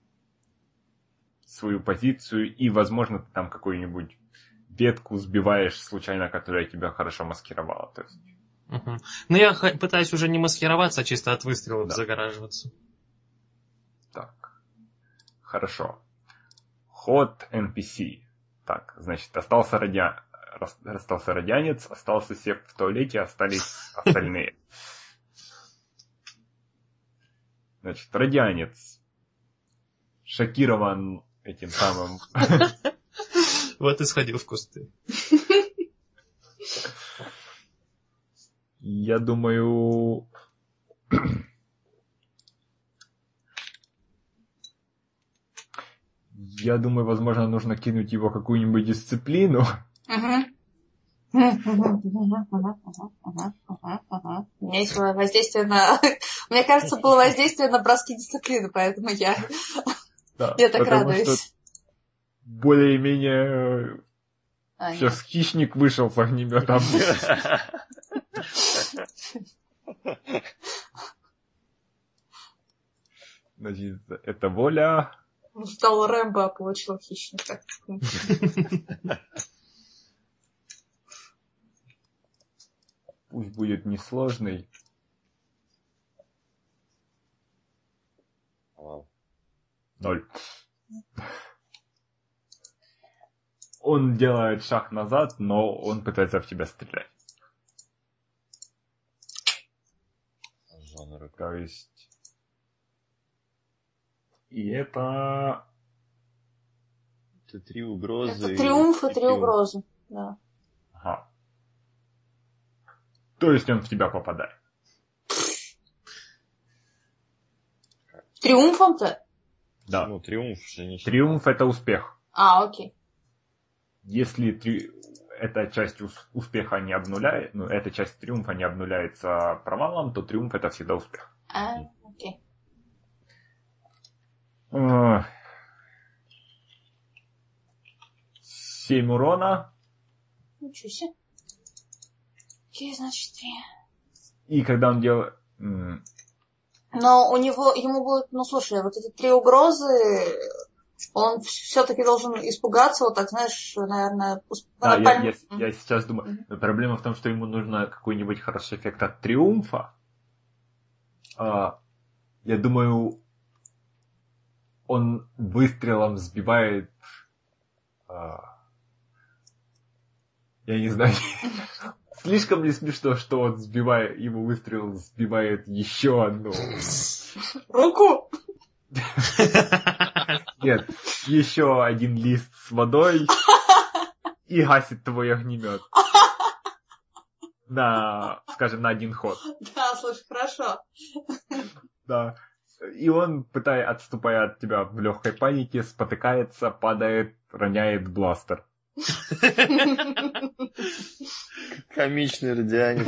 свою позицию, и, возможно, ты там какую-нибудь ветку сбиваешь случайно, которая тебя хорошо маскировала. То есть, Мгм. Ну, я х- пытаюсь уже не маскироваться, а чисто от выстрелов Да. загораживаться. так. Хорошо. Ход эн пи си. Так, значит, остался радиа... рас- остался радианец, остался сев в туалете, остались остальные. Значит, радианец шокирован этим самым... Вот и сходил в кусты. Я думаю... Я думаю, возможно, нужно кинуть его какую-нибудь дисциплину. У меня есть воздействие на... Мне кажется, было воздействие на броски дисциплины, поэтому я, Да, я так потому радуюсь. что более-менее А, сейчас хищник вышел с огнеметом. Значит, это воля. нет. Ждал Рэмбо, а получил хищника. Пусть будет несложный. Вау. Ноль. Он делает шаг назад, но он пытается в тебя стрелять. Жанр. То есть... И это... Это три угрозы. Это триумф и три триумф. угрозы. Да. Ага. То есть он в тебя попадает. Триумфом-то? Да. Ну, триумф же не Триумф это успех. А, окей. Если три... эта часть ус- успеха не обнуляет, ну, эта часть триумфа не обнуляется провалом, то триумф это всегда успех. А, окей. Эх. Семь урона. Ничего себе. Окей, значит, три. И когда он делает... м, Но у него, ему будет, ну слушай, вот эти три угрозы, он все-таки должен испугаться, вот так, знаешь, наверное, усп- Да, я, напаль- я- я сейчас думаю, проблема в том, что ему нужно какой-нибудь хороший эффект от триумфа. А, я думаю, он выстрелом сбивает... а, я не знаю, слишком ли смешно, что он сбивает, его выстрел сбивает еще одну. Руку! Нет, еще один лист с водой и гасит твой огнемет. На, скажем, на один ход. Да, слушай, хорошо. Да. И он, пытаясь, отступая от тебя в легкой панике, спотыкается, падает, роняет бластер. Комичный радианец.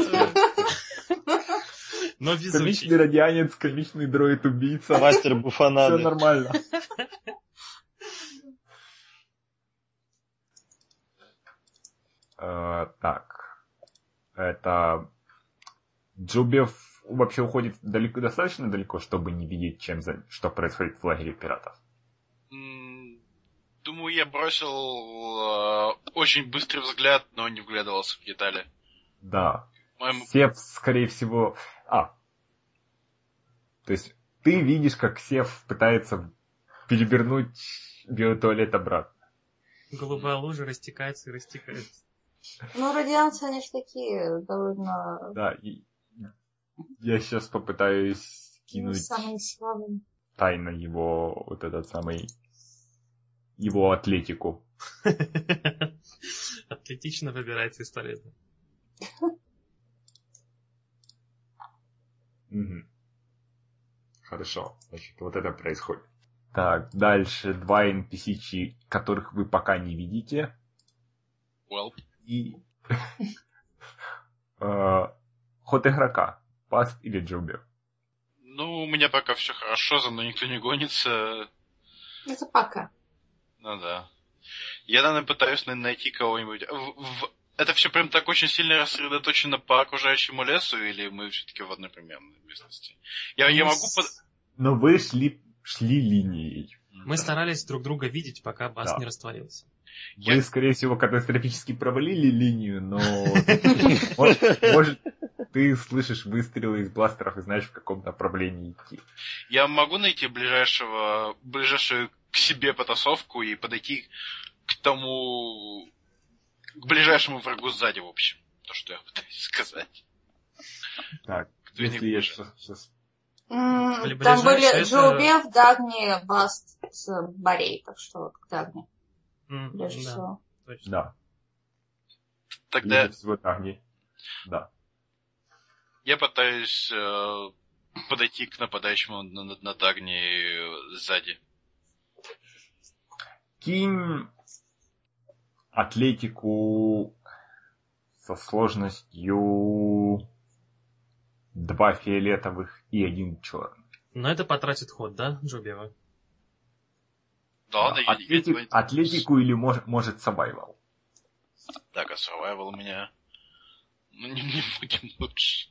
Но везучий. Комичный радианец, комичный дроид-убийца. Мастер буфонады. Все нормально. Э, Так. Это... Джубев вообще уходит далеко, достаточно далеко, чтобы не видеть, чем за... что происходит в лагере пиратов. М, Думаю, я бросил э, очень быстрый взгляд, но не вглядывался в детали. Да. Моему- Сев, скорее всего... А. То есть ты видишь, как Сев пытается перевернуть биотуалет обратно. Голубая лужа растекается и растекается. Ну, радианцы, они ж такие довольно... Да, и я сейчас попытаюсь ну, кинуть самые слабые. тайно его, вот этот самый, его атлетику. Атлетично выбирается из туалета. Мгм. Хорошо, значит, вот это происходит. Так, дальше два эн пи си, которых вы пока не видите. Well, И э, ход игрока. Паст или Джубер. ну, у меня пока все хорошо, за мной никто не гонится. Это пока. Ну да. Я, наверное, пытаюсь наверное, найти кого-нибудь. В- в- Это все прям так очень сильно рассредоточено по окружающему лесу, или мы все-таки в одной примерной местности? Я, я могу... под- Но вы шли, шли линией. Мы старались друг друга видеть, пока бас Да. не растворился. Вы, Я- скорее всего, катастрофически провалили линию, но может, может, ты слышишь выстрелы из бластеров и знаешь, в каком направлении идти. Я могу найти ближайшего, ближайшую к себе потасовку и подойти к тому... к ближайшему врагу сзади, в общем. То, что я пытаюсь сказать. Так, Кто не если я ближе. сейчас... М, Были Там были ближайшие, это- Джоубев, Дагни, Баст, Борей, так что вот к Дагни, М, ближе да, всего. точно. Да, Тогда ближе всего Дагни. Да. я пытаюсь э, подойти к нападающему на, на, на Дагни э, сзади. Кинь атлетику со сложностью два фиолетовых и один черный. Но это потратит ход, да, Джубева? Да ладно, я- я Атлетик- этого не- атлетику или мож- может survival. Так, а survival у меня... Ну, не, не будем лучше.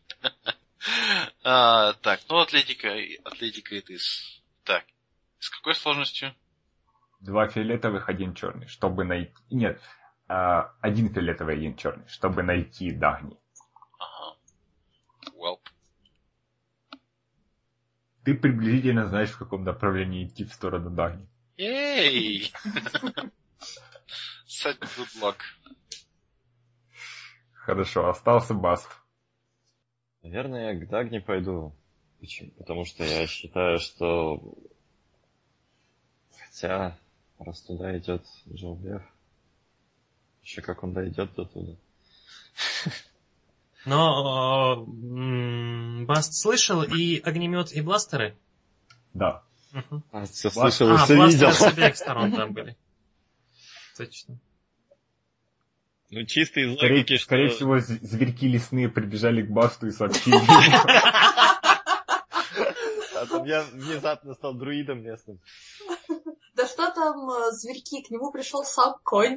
А, так, ну, атлетика, атлетика это из... Так, с какой сложностью? Два фиолетовых, один черный, чтобы найти... Нет, а, один фиолетовый, один черный, чтобы найти Дагни. Ага. Well. Ты приблизительно знаешь, в каком направлении идти в сторону Дагни. Ей! Such good luck. Хорошо, остался Баст. Наверное, я к Дагни пойду. Почему? Потому что я считаю, что... Хотя, раз туда идет Джоубев, еще как он дойдет до туда. Но м, Баст слышал и огнемет, и бластеры? Да. Мгм. А, все Бас- слышал и А, все бластеры видел. с обеих сторон там были. Точно. Ну, чисто из Скорее, логики, скорее что... всего, з- зверьки лесные прибежали к Басту и сообщили ему. А там я внезапно стал друидом местным. Да что там, э, зверьки, к нему пришел сам конь.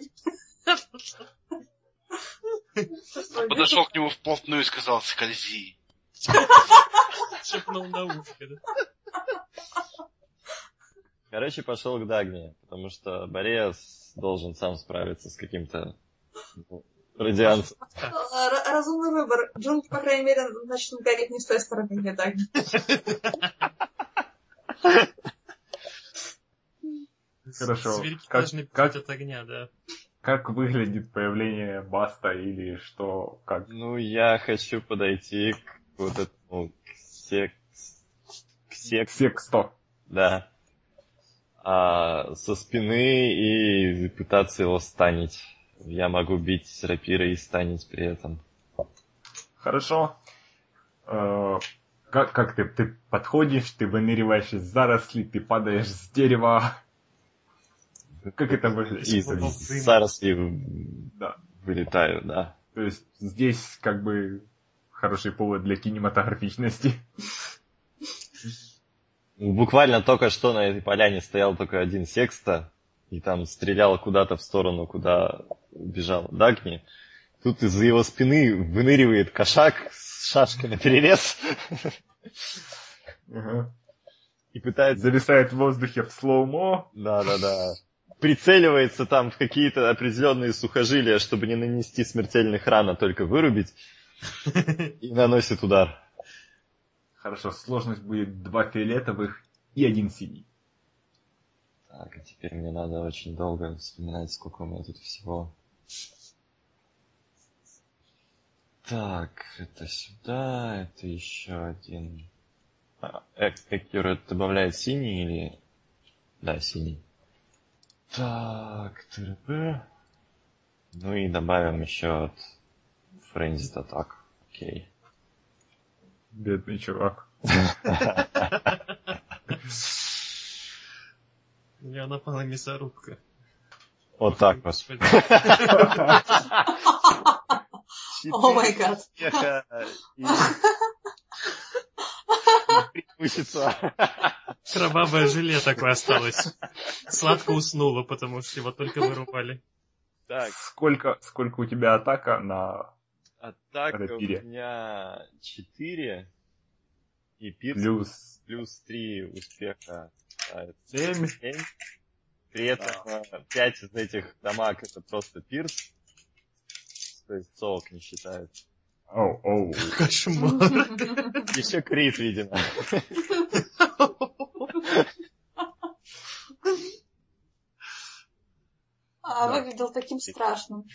Подошел к нему вплотную и сказал, скользи. Шепнул на ушко, да? Короче, пошел к Дагни, потому что Бореас должен сам справиться с каким-то ну, радианцем. Э, р- Разумный выбор. Джунги, по крайней мере, начнут гореть не с той стороны, где Дагни. Хорошо. Зверьки Как- должны как- пить от огня, да. Как выглядит появление Баста или что, как? Ну, я хочу подойти к вот этому, к сек... к сек... Сексто. Да. а со спины и пытаться его станить. Я могу бить рапирой и станить при этом. Хорошо. Э, как, как ты, ты подходишь, ты выныриваешь из зарослей, ты падаешь с дерева. Как это выглядит? Из зарослей да. вылетаю, да. То есть здесь как бы хороший повод для кинематографичности. Буквально только что на этой поляне стоял только один секста, и там стрелял куда-то в сторону, куда убежал Дагни. Тут из-за его спины выныривает кошак с шашкой наперерез. Ага. И пытается... Зависает в воздухе в слоумо. Да-да-да. Прицеливается там в какие-то определенные сухожилия, чтобы не нанести смертельных ран, а только вырубить. И наносит удар. Хорошо, сложность будет два фиолетовых и один синий. Так, а теперь мне надо очень долго вспоминать, сколько у меня тут всего. Так, это сюда, это еще один. А, Accurate добавляет синий или... Да, синий. Так, ТРП. Ну и добавим еще от Frenzied Attack. Окей. Бедный чувак. У меня напала мясорубка. Вот так вот. О май гад. Кровавое желе такое осталось. Сладко уснуло, потому что его только вырубали. Так, сколько, сколько у тебя атака на атака рапире? У меня четыре. И пирс плюс, плюс три успеха. семь. При этом да. пять из этих дамаг это просто пирс. То есть совок не считается. Оу, оу. Кошмар. Еще крит, видимо. А, выглядел таким страшным.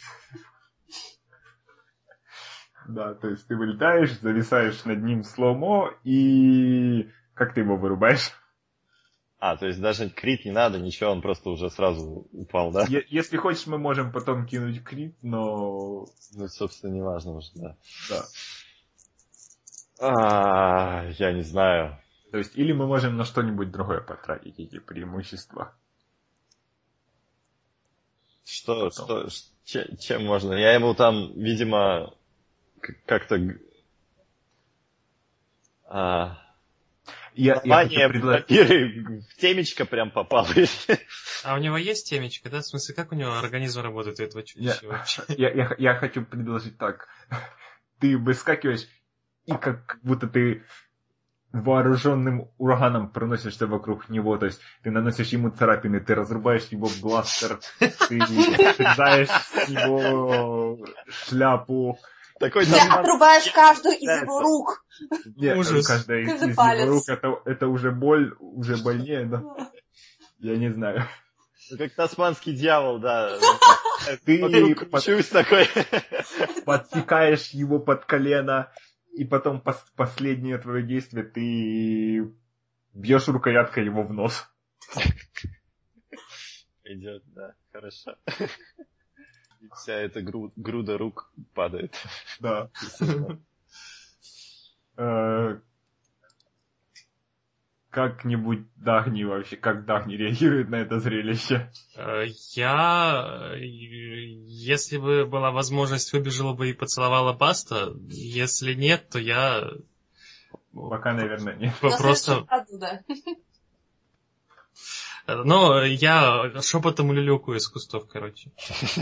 Да, то есть ты вылетаешь, зависаешь над ним слоумо, и как ты его вырубаешь? А, то есть даже крит не надо, ничего, он просто уже сразу упал, да? Е- если хочешь, мы можем потом кинуть крит, но... Ну, собственно, не важно уже, да. Да. А, я не знаю. То есть, или мы можем на что-нибудь другое потратить эти преимущества. Что, что, чем, чем можно? Я ему там, видимо, как-то... А... Я, я хочу предложить... в темечко прям попал. А у него есть темечко, да? В смысле, как у него организм работает у этого чудища вообще? Я, я, я хочу предложить так. Ты выскакиваешь, и как будто ты вооруженным ураганом проносишься вокруг него, то есть ты наносишь ему царапины, ты разрубаешь его бластер, ты срезаешь с него шляпу. Такой ты там... отрубаешь каждую из его рук. Нет, ужас. Каждая из, из его рук это, это уже боль, уже больнее, да? Я не знаю. Как тасманский дьявол, да. Ты под... такой. подсекаешь его под колено, и потом пос- последнее твое действие, ты бьешь рукояткой его в нос. Идет, да, хорошо. И вся эта гру- груда рук падает. Да. Как-нибудь Дагни вообще, как Дагни реагирует на это зрелище? Я, если бы была возможность, выбежала бы и поцеловала Баста. Если нет, то я... Пока, наверное, нет. Просто... Но я шепотом улюлюкаю из кустов, короче.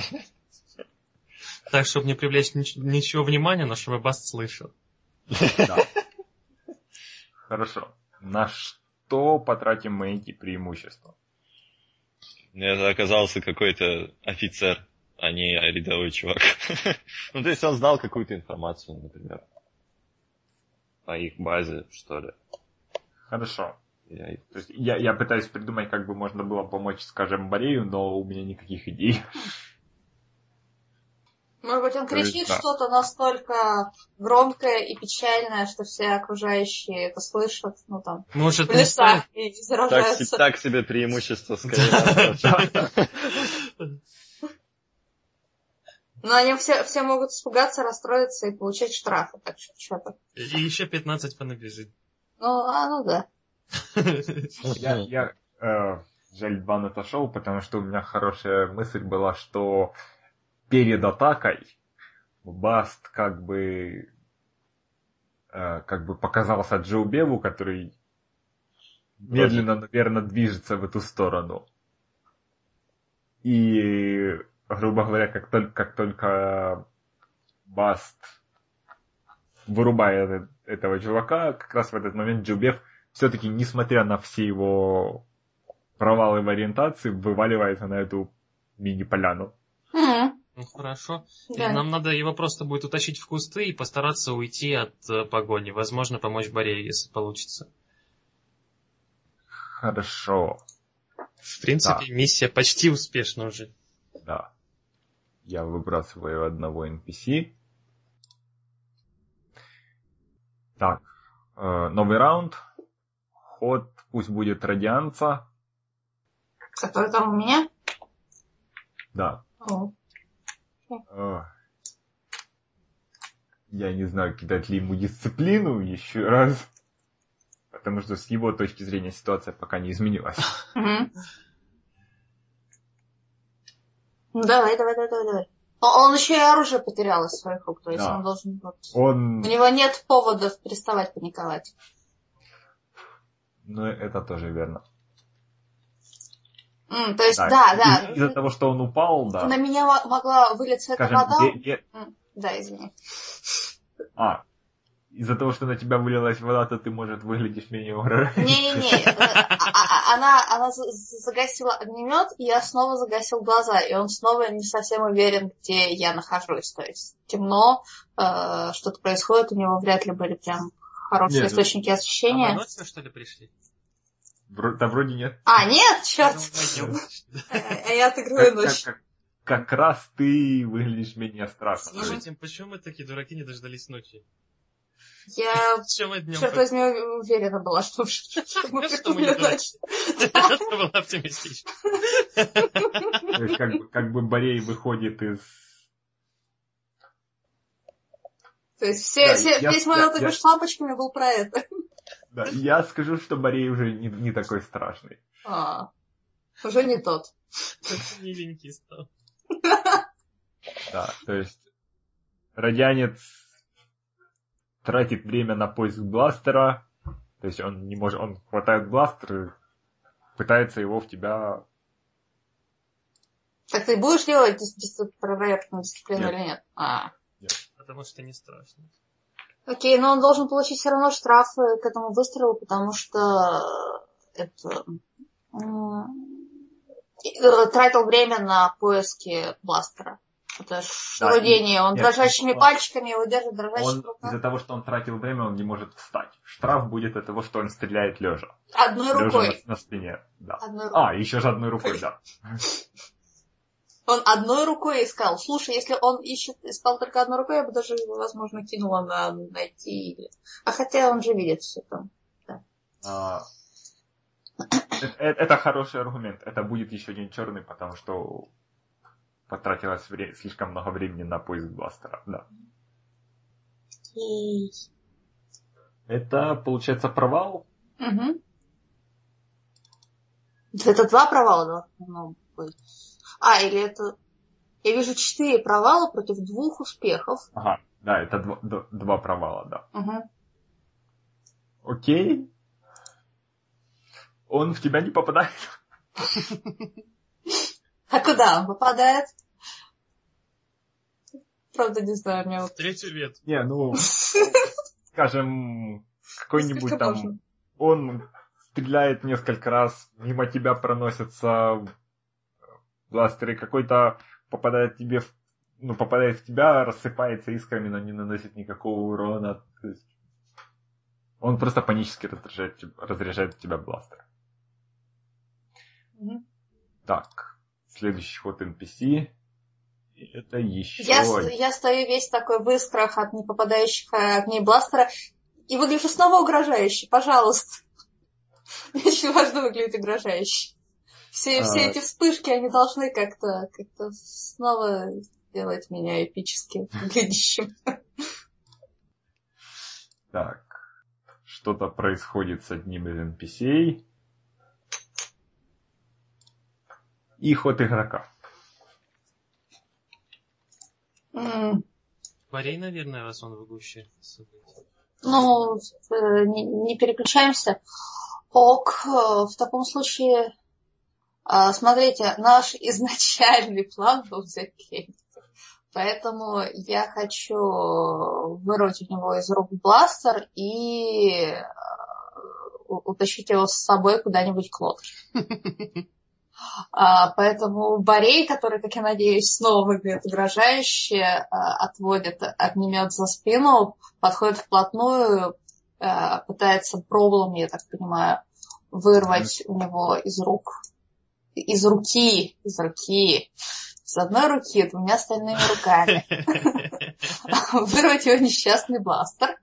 Так, чтобы не привлечь ничего внимания, но чтобы Баст слышал. Да. Хорошо. На что потратим мы эти преимущества? Это оказался какой-то офицер, а не рядовой чувак. Ну, то есть он знал какую-то информацию, например. По их базе, что ли. Хорошо. Я... То есть я, я пытаюсь придумать, как бы можно было помочь, скажем, Борею, но у меня никаких идей. Может быть, он То есть, кричит да. что-то настолько громкое и печальное, что все окружающие это слышат, ну там, Может, в не лесах стоит? и Так, се- заражаются. так себе преимущество Скайрана. Но они все, все могут испугаться, расстроиться и получать штрафы, так что что-то. И еще пятнадцать понабежит. Ну, а, ну да. Я, я э, жаль, Бан отошел, потому что у меня хорошая мысль была, что перед атакой Баст как бы э, как бы показался Джоубеву, который медленно, наверное, движется в эту сторону. И, грубо говоря, как только, как только Баст вырубает этого чувака, как раз в этот момент Джоубев все-таки, несмотря на все его провалы в ориентации, вываливается на эту мини-поляну. Мгм. Ну хорошо. И Да. нам надо его просто будет утащить в кусты и постараться уйти от э, погони. Возможно, помочь Борее, если получится. Хорошо, В принципе, миссия почти успешна уже. да. Я выбрасываю одного эн пи си. Так, э, новый раунд. Ход пусть будет радианца. Который там у меня? Да. О. Э, Я не знаю, кидать ли ему дисциплину еще раз. Потому что с его точки зрения ситуация пока не изменилась. Мгм. Ну давай, давай, давай, давай, давай. Он, он еще и оружие потерял из своих рук, то есть Да. он должен... Вот... Он... У него нет поводов переставать паниковать. Ну, это тоже верно. М, то есть, Да, да, из- да. Из-за того, что он упал, да. На меня мо- могла вылиться эта Скажем, вода. де- де- М, Да, извини. А, из-за того, что на тебя вылилась вода, то ты, может, выглядишь менее угрожающе. Не-не-не, это- а- а- она, она за- за- загасила огнемет, и я снова загасил глаза, и он снова не совсем уверен, где я нахожусь. То есть темно, э, что-то происходит, у него вряд ли были прям хорошие Нет, источники А освещения. мы ночью, что ли, пришли? Вро- Да вроде нет. А, нет, черт! Я думал, пойдем. А я отыграю Как, как- ночь. как- как раз ты выглядишь менее страшно. Слушайте, почему мы такие дураки не дождались ночи? Я, Чем мы днем черт возьми, уверена была, что, что мы Что мы не придумали ночь. Это было оптимистично. То есть как бы, как бы Борей выходит из... То есть все, Да, все, я- весь мой я- отыгрыш я- с лампочками был про это. Да, я скажу, что Борей уже не, не такой страшный. А, уже не тот. Такой миленький стал. Да, то есть радианец тратит время на поиск бластера, то есть он не может, он хватает бластер и пытается его в тебя... Так ты будешь делать дис- дис- проверку на дисциплину Нет. или нет? А. Потому что не страшно. Окей, но он должен получить все равно штрафы к этому выстрелу, потому что это м, э, тратил время на поиски бластера. Это шнурудение. Он нет, дрожащими он- пальчиками его держит, дрожащими Он руками. из-за того, что он тратил время, он не может встать. Штраф будет от того, что он стреляет лежа. Одной Лежа рукой. на, на спине, да. Одной рукой. А, еще же одной рукой, да. Он одной рукой искал. Слушай, если он ищет, искал только одной рукой, я бы даже его, возможно, кинула на найти. или- А хотя он же видит все там. А, это, это- это хороший аргумент. Это будет еще день черный, потому что потратилось вре- слишком много времени на поиск бластера. Да. И... Это, получается, провал. Угу. Это два провала должно быть. А, или это... Я вижу четыре провала против двух успехов. Ага, да, это два, д- два провала, да. Угу. Окей. Он в тебя не попадает. А куда он попадает? Правда, не знаю, у меня вот... Третью ветку. Не, ну, скажем, какой-нибудь Сколько там... можно? Он стреляет несколько раз, мимо тебя проносятся бластеры, какой-то попадает тебе, в- ну, попадает в тебя, рассыпается искрами, но не наносит никакого урона. То есть он просто панически разряжает, теб- разряжает в тебя бластер. Мгм. Так, следующий ход эн пи си. Это еще... Я, я стою весь такой в искрах от непопадающих огней бластера и выгляжу снова угрожающе. Пожалуйста. Мне очень важно выглядеть угрожающе. Все, а... все эти вспышки, они должны как-то, как-то снова сделать меня эпическим выглядящим. Так. Что-то происходит с одним из эн пи си. И ход игрока. Mm. Борей, наверное, раз он в гуще событий. Ну, не, не переключаемся. Ок, в таком случае, смотрите, наш изначальный план был взять Кенни. Поэтому я хочу вырвать у него из рук бластер и утащить его с собой куда-нибудь к лодке. А, поэтому Борей, который, как я надеюсь, снова выглядит угрожающе, а, отводит огнемет за спину, подходит вплотную, а, пытается проблем, я так понимаю, вырвать у него из рук, из руки, из руки, с одной руки, двумя остальными руками, вырвать его несчастный бластер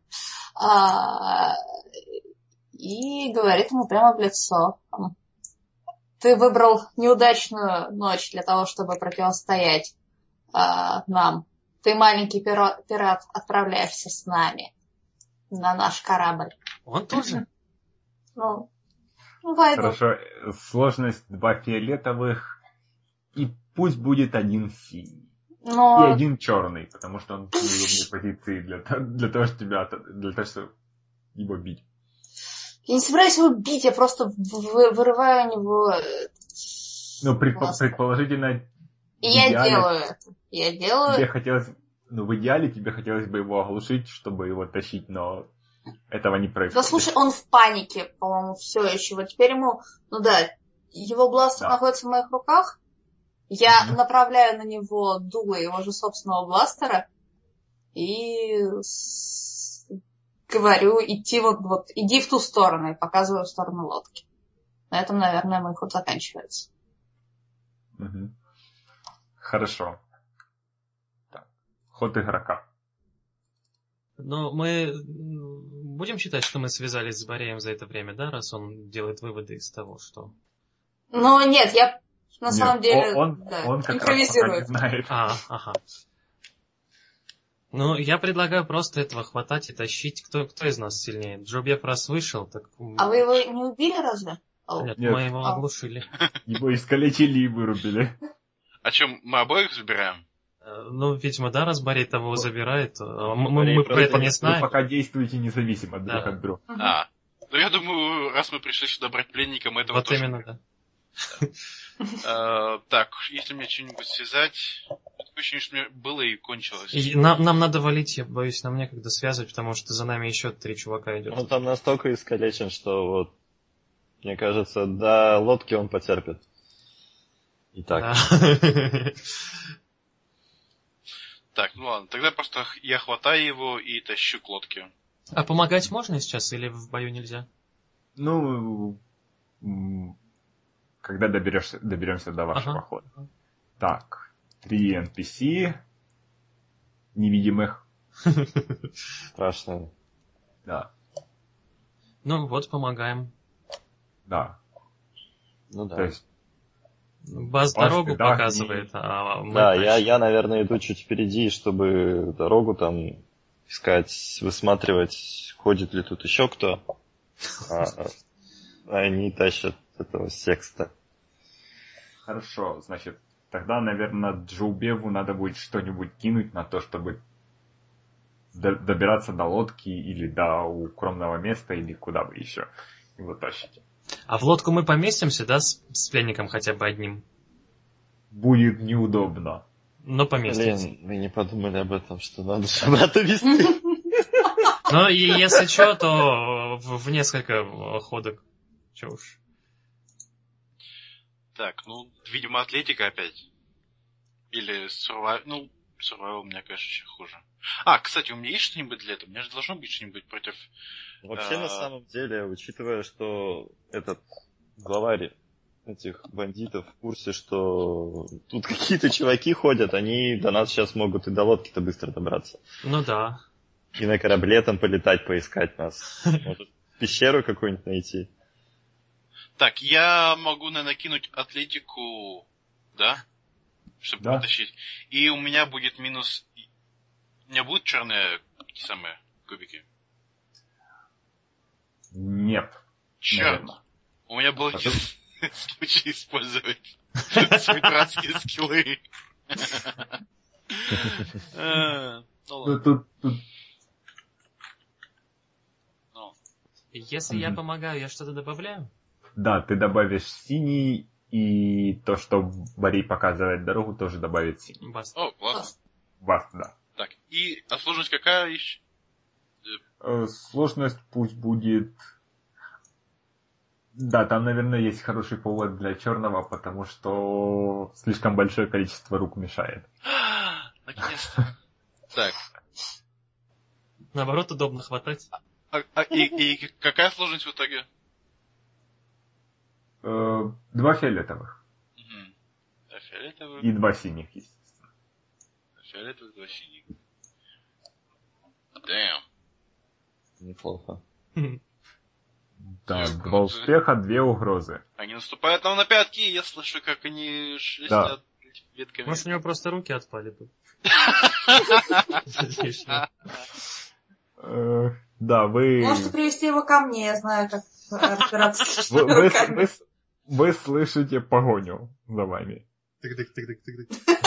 и говорит ему прямо в лицо: ты выбрал неудачную ночь для того, чтобы противостоять э, нам. Ты, маленький пират, пират, отправляешься с нами на наш корабль. Он тоже? Ну, ну пойду. Хорошо. Сложность два фиолетовых. И пусть будет один синий. Но... И один черный, потому что он в неудобной позиции для, для того, чтобы тебя, для того, чтобы его бить. Я не собираюсь его бить, я просто вырываю у него... Ну, предпо- предположительно... И я идеале, делаю это. Я делаю... Тебе хотелось... Ну, в идеале тебе хотелось бы его оглушить, чтобы его тащить, но этого не происходит. Да слушай, он в панике, по-моему, все еще. Вот теперь ему... Ну да, его бластер да. находится в моих руках. Я mm-hmm. направляю на него дуло его же собственного бластера. И... говорю, идти вот, вот, иди в ту сторону, и показываю в сторону лодки. На этом, наверное, мой ход заканчивается. Угу. Хорошо. Так. Ход игрока. Но мы будем считать, что мы связались с Бореем за это время, да, раз он делает выводы из того, что... Ну, нет, я на нет, самом деле он, да, он как импровизирую. Раз пока не знает. А, ага. Ну, я предлагаю просто этого хватать и тащить. Кто, кто из нас сильнее? Джобьев раз вышел, так... А вы его не убили разве? Нет, Нет. мы его а. оглушили. Его искалечили и вырубили. А чем мы обоих забираем? Ну, видимо, да, раз Борей того забирает. Мы, Борей мы про это не Вы знаем. пока действуете независимо друг Да. от друга. А, ну я думаю, раз мы пришли сюда брать пленника, мы этого Вот тоже... именно, да. Uh, так, если мне что-нибудь связать, ощущение, что мне было и кончилось. И нам, нам надо валить, я боюсь, нам некогда связывать, потому что за нами еще три чувака идет. Он там настолько искалечен, что вот, мне кажется, до лодки он потерпит. Итак. Да. Так, ну ладно, тогда просто я хватаю его и тащу к лодке. А помогать можно сейчас или в бою нельзя? Ну, когда доберешься, доберемся до вашего ага. хода. Так, три эн пи си невидимых. Страшно. Да. Ну вот, помогаем. Да. Ну да. То есть, Баз Пашка, дорогу да, показывает, а мы... Да, я, я, наверное, иду чуть впереди, чтобы дорогу там искать, высматривать, ходит ли тут еще кто. А, а они тащат этого секста. Хорошо, значит, тогда, наверное, Джоубеву надо будет что-нибудь кинуть на то, чтобы до- добираться до лодки или до укромного места, или куда вы еще его тащите. А в лодку мы поместимся, да, с, с пленником хотя бы одним? Будет неудобно. Но поместимся. Блин, мы не подумали об этом, что надо куда-то везти. Ну, и если что, то в, в несколько ходок. Че уж. Так, ну, видимо, атлетика опять. Или survival. Ну, survival у меня, конечно, еще хуже. А, кстати, у меня есть что-нибудь для этого? У меня же должно быть что-нибудь против... Вообще, а... на самом деле, учитывая, что этот главарь этих бандитов в курсе, что тут какие-то чуваки ходят, они до нас сейчас могут и до лодки-то быстро добраться. Ну да. И на корабле там полетать, поискать нас. Может, пещеру какую-нибудь найти. Так, я могу, наверное, кинуть атлетику, да? Чтобы Да. потащить. И у меня будет минус... У меня будут черные те самые кубики? Нет. Черт. Наверное. У меня был А один случай использовать свои дурацкие скиллы. Э, Ну Ну, ладно. тут, тут Ну, Если я Мгм. помогаю, я что-то добавляю? Да, ты добавишь синий, и то, что Барри показывает дорогу, тоже добавит синий. Баста. О, классно. Вас, да. Так, и а сложность какая еще? Э, Сложность пусть будет... Да, там, наверное, есть хороший повод для черного, потому что слишком большое количество рук мешает. Наконец-то. Так, Наоборот, удобно хватать. а, а и, и какая сложность в итоге? Э, Два фиолетовых Мгм. А фиолетовый, и два синих, естественно. фиолетовый, два синих. Damn. Неплохо. Да, Всё, два круто. успеха, две угрозы. Они наступают нам на пятки, и я слышу, как они шелестят ветками. Может, у него просто руки отпали бы. Лишнее. Э, Да, вы... Можете привести его ко мне, я знаю, как разбираться с Вы, лишними вы, руками. вы, вы слышите погоню за вами. Тык-тык-тык-тык-тык.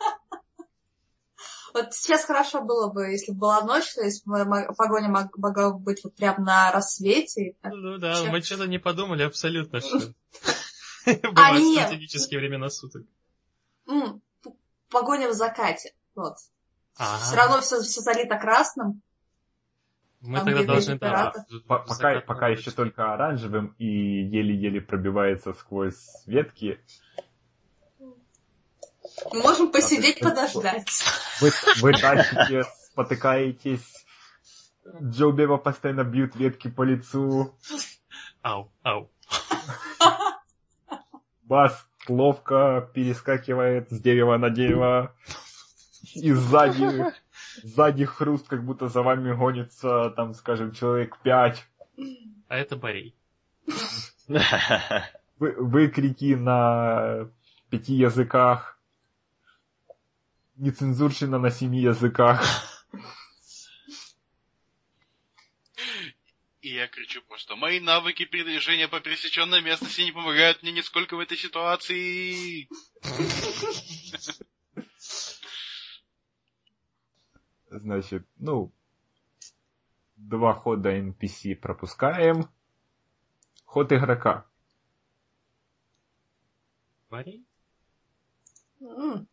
Вот сейчас хорошо было бы, если бы была ночь, то есть мы- мо- погоня мог- могла бы быть вот прям на рассвете. Ну да, Чё? мы что-то не подумали абсолютно, что А, бывают нет. стратегические времена суток. М, п- Погоня в закате. Вот. Ага. Все равно все, все залито красным. Мы Там тогда где должны... люди да, пираты. в- По- в пока закат пока надо еще идти. только оранжевым и еле-еле пробивается сквозь ветки. Мы можем посидеть, А, ты- подождать. Вы, вы тащите, спотыкаетесь. Джоубева постоянно бьют ветки по лицу. Ау, ау. Бас ловко перескакивает с дерева на дерево. И сзади, сзади хруст, как будто за вами гонится, там, скажем, человек пять. А это Борей. Вы, выкрики на пяти языках. Нецензурщина на семи языках. И я кричу просто, мои навыки передвижения по пересеченной местности не помогают мне нисколько в этой ситуации. Значит, ну, два хода эн пи си пропускаем. Ход игрока. Борей? М.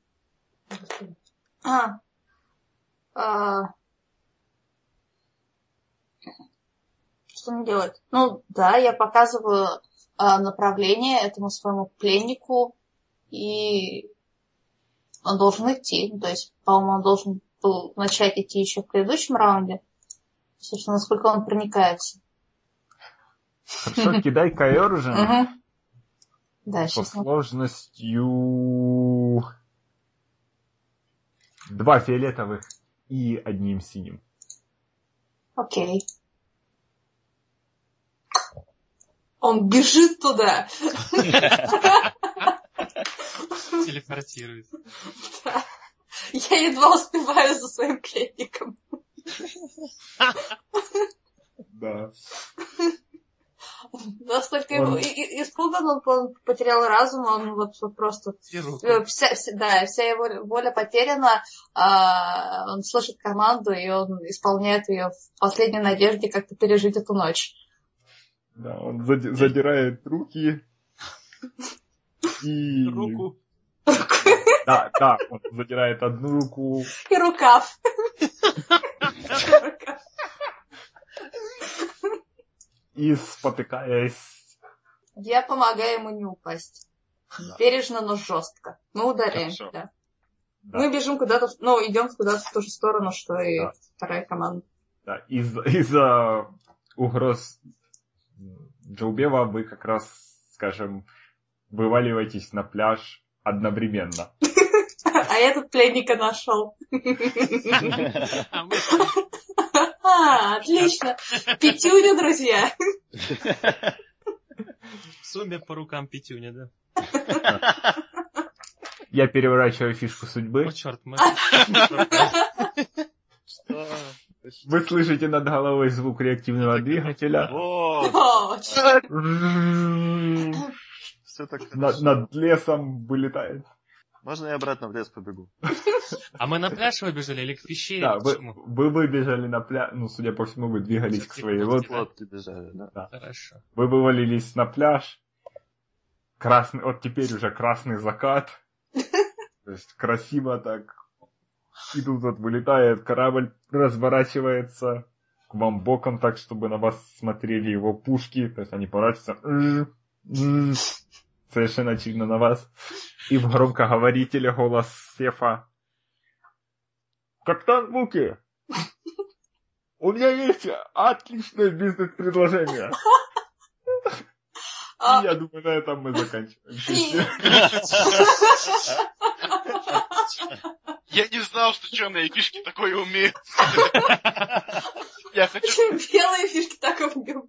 А. А. Что мне делать? Ну, да, я показываю а, направление этому своему пленнику, и он должен идти. То есть, по-моему, он должен был начать идти еще в предыдущем раунде. Собственно, насколько он проникается. Хорошо, кидай ковер уже. Мгм. Да, Со сейчас. сложностью... Два фиолетовых и одним синим. Окей. Он бежит туда. Телепортирует. Я едва успеваю за своим пленником. Да. Настолько Он- и- и- испуган, он, он потерял разум, он вот просто... И руку. э, Вся, вся- да, вся его воля потеряна, а, он слышит команду, и он исполняет ее в последней надежде как-то пережить эту ночь. Да, он зади- задирает руки. И... Руку. Да, да, он задирает одну руку. И рукав. И, спотыкаясь... Я помогаю ему не упасть. Да. Бережно, но жестко. Мы ударяем, Хорошо. да. Да, Мы бежим куда-то, ну, идем куда-то в ту же сторону, что и Да. вторая команда. да. Из- Из-за угроз Джоубева вы как раз, скажем, вываливаетесь на пляж одновременно. А я тут пленника нашел. А, отлично. Пятюня, друзья. В сумме по рукам пятюня, да? Я переворачиваю фишку судьбы. О, черт, мы... Что? Вы слышите над головой звук реактивного двигателя. Вот. О, черт. Все так Над, хорошо. над лесом вылетает. Можно я обратно в лес побегу? А мы на пляж выбежали или к пещере? Да, вы, Почему? вы выбежали на пляж, ну, судя по всему, вы двигались к своей лодке. Лодки бежали, да? Хорошо. Вы вывалились на пляж. Красный, вот теперь уже красный закат. То есть красиво так. И тут вот вылетает корабль, разворачивается к вам боком так, чтобы на вас смотрели его пушки. То есть они поворачиваются совершенно очевидно на вас. И в громкоговорителе голос Сефа. Капитан Муки, у меня есть отличное бизнес-предложение. А, И я думаю, на этом мы заканчиваем. Я не знал, что черные фишки такое умеют. Я хочу... Почему белые фишки так умеют?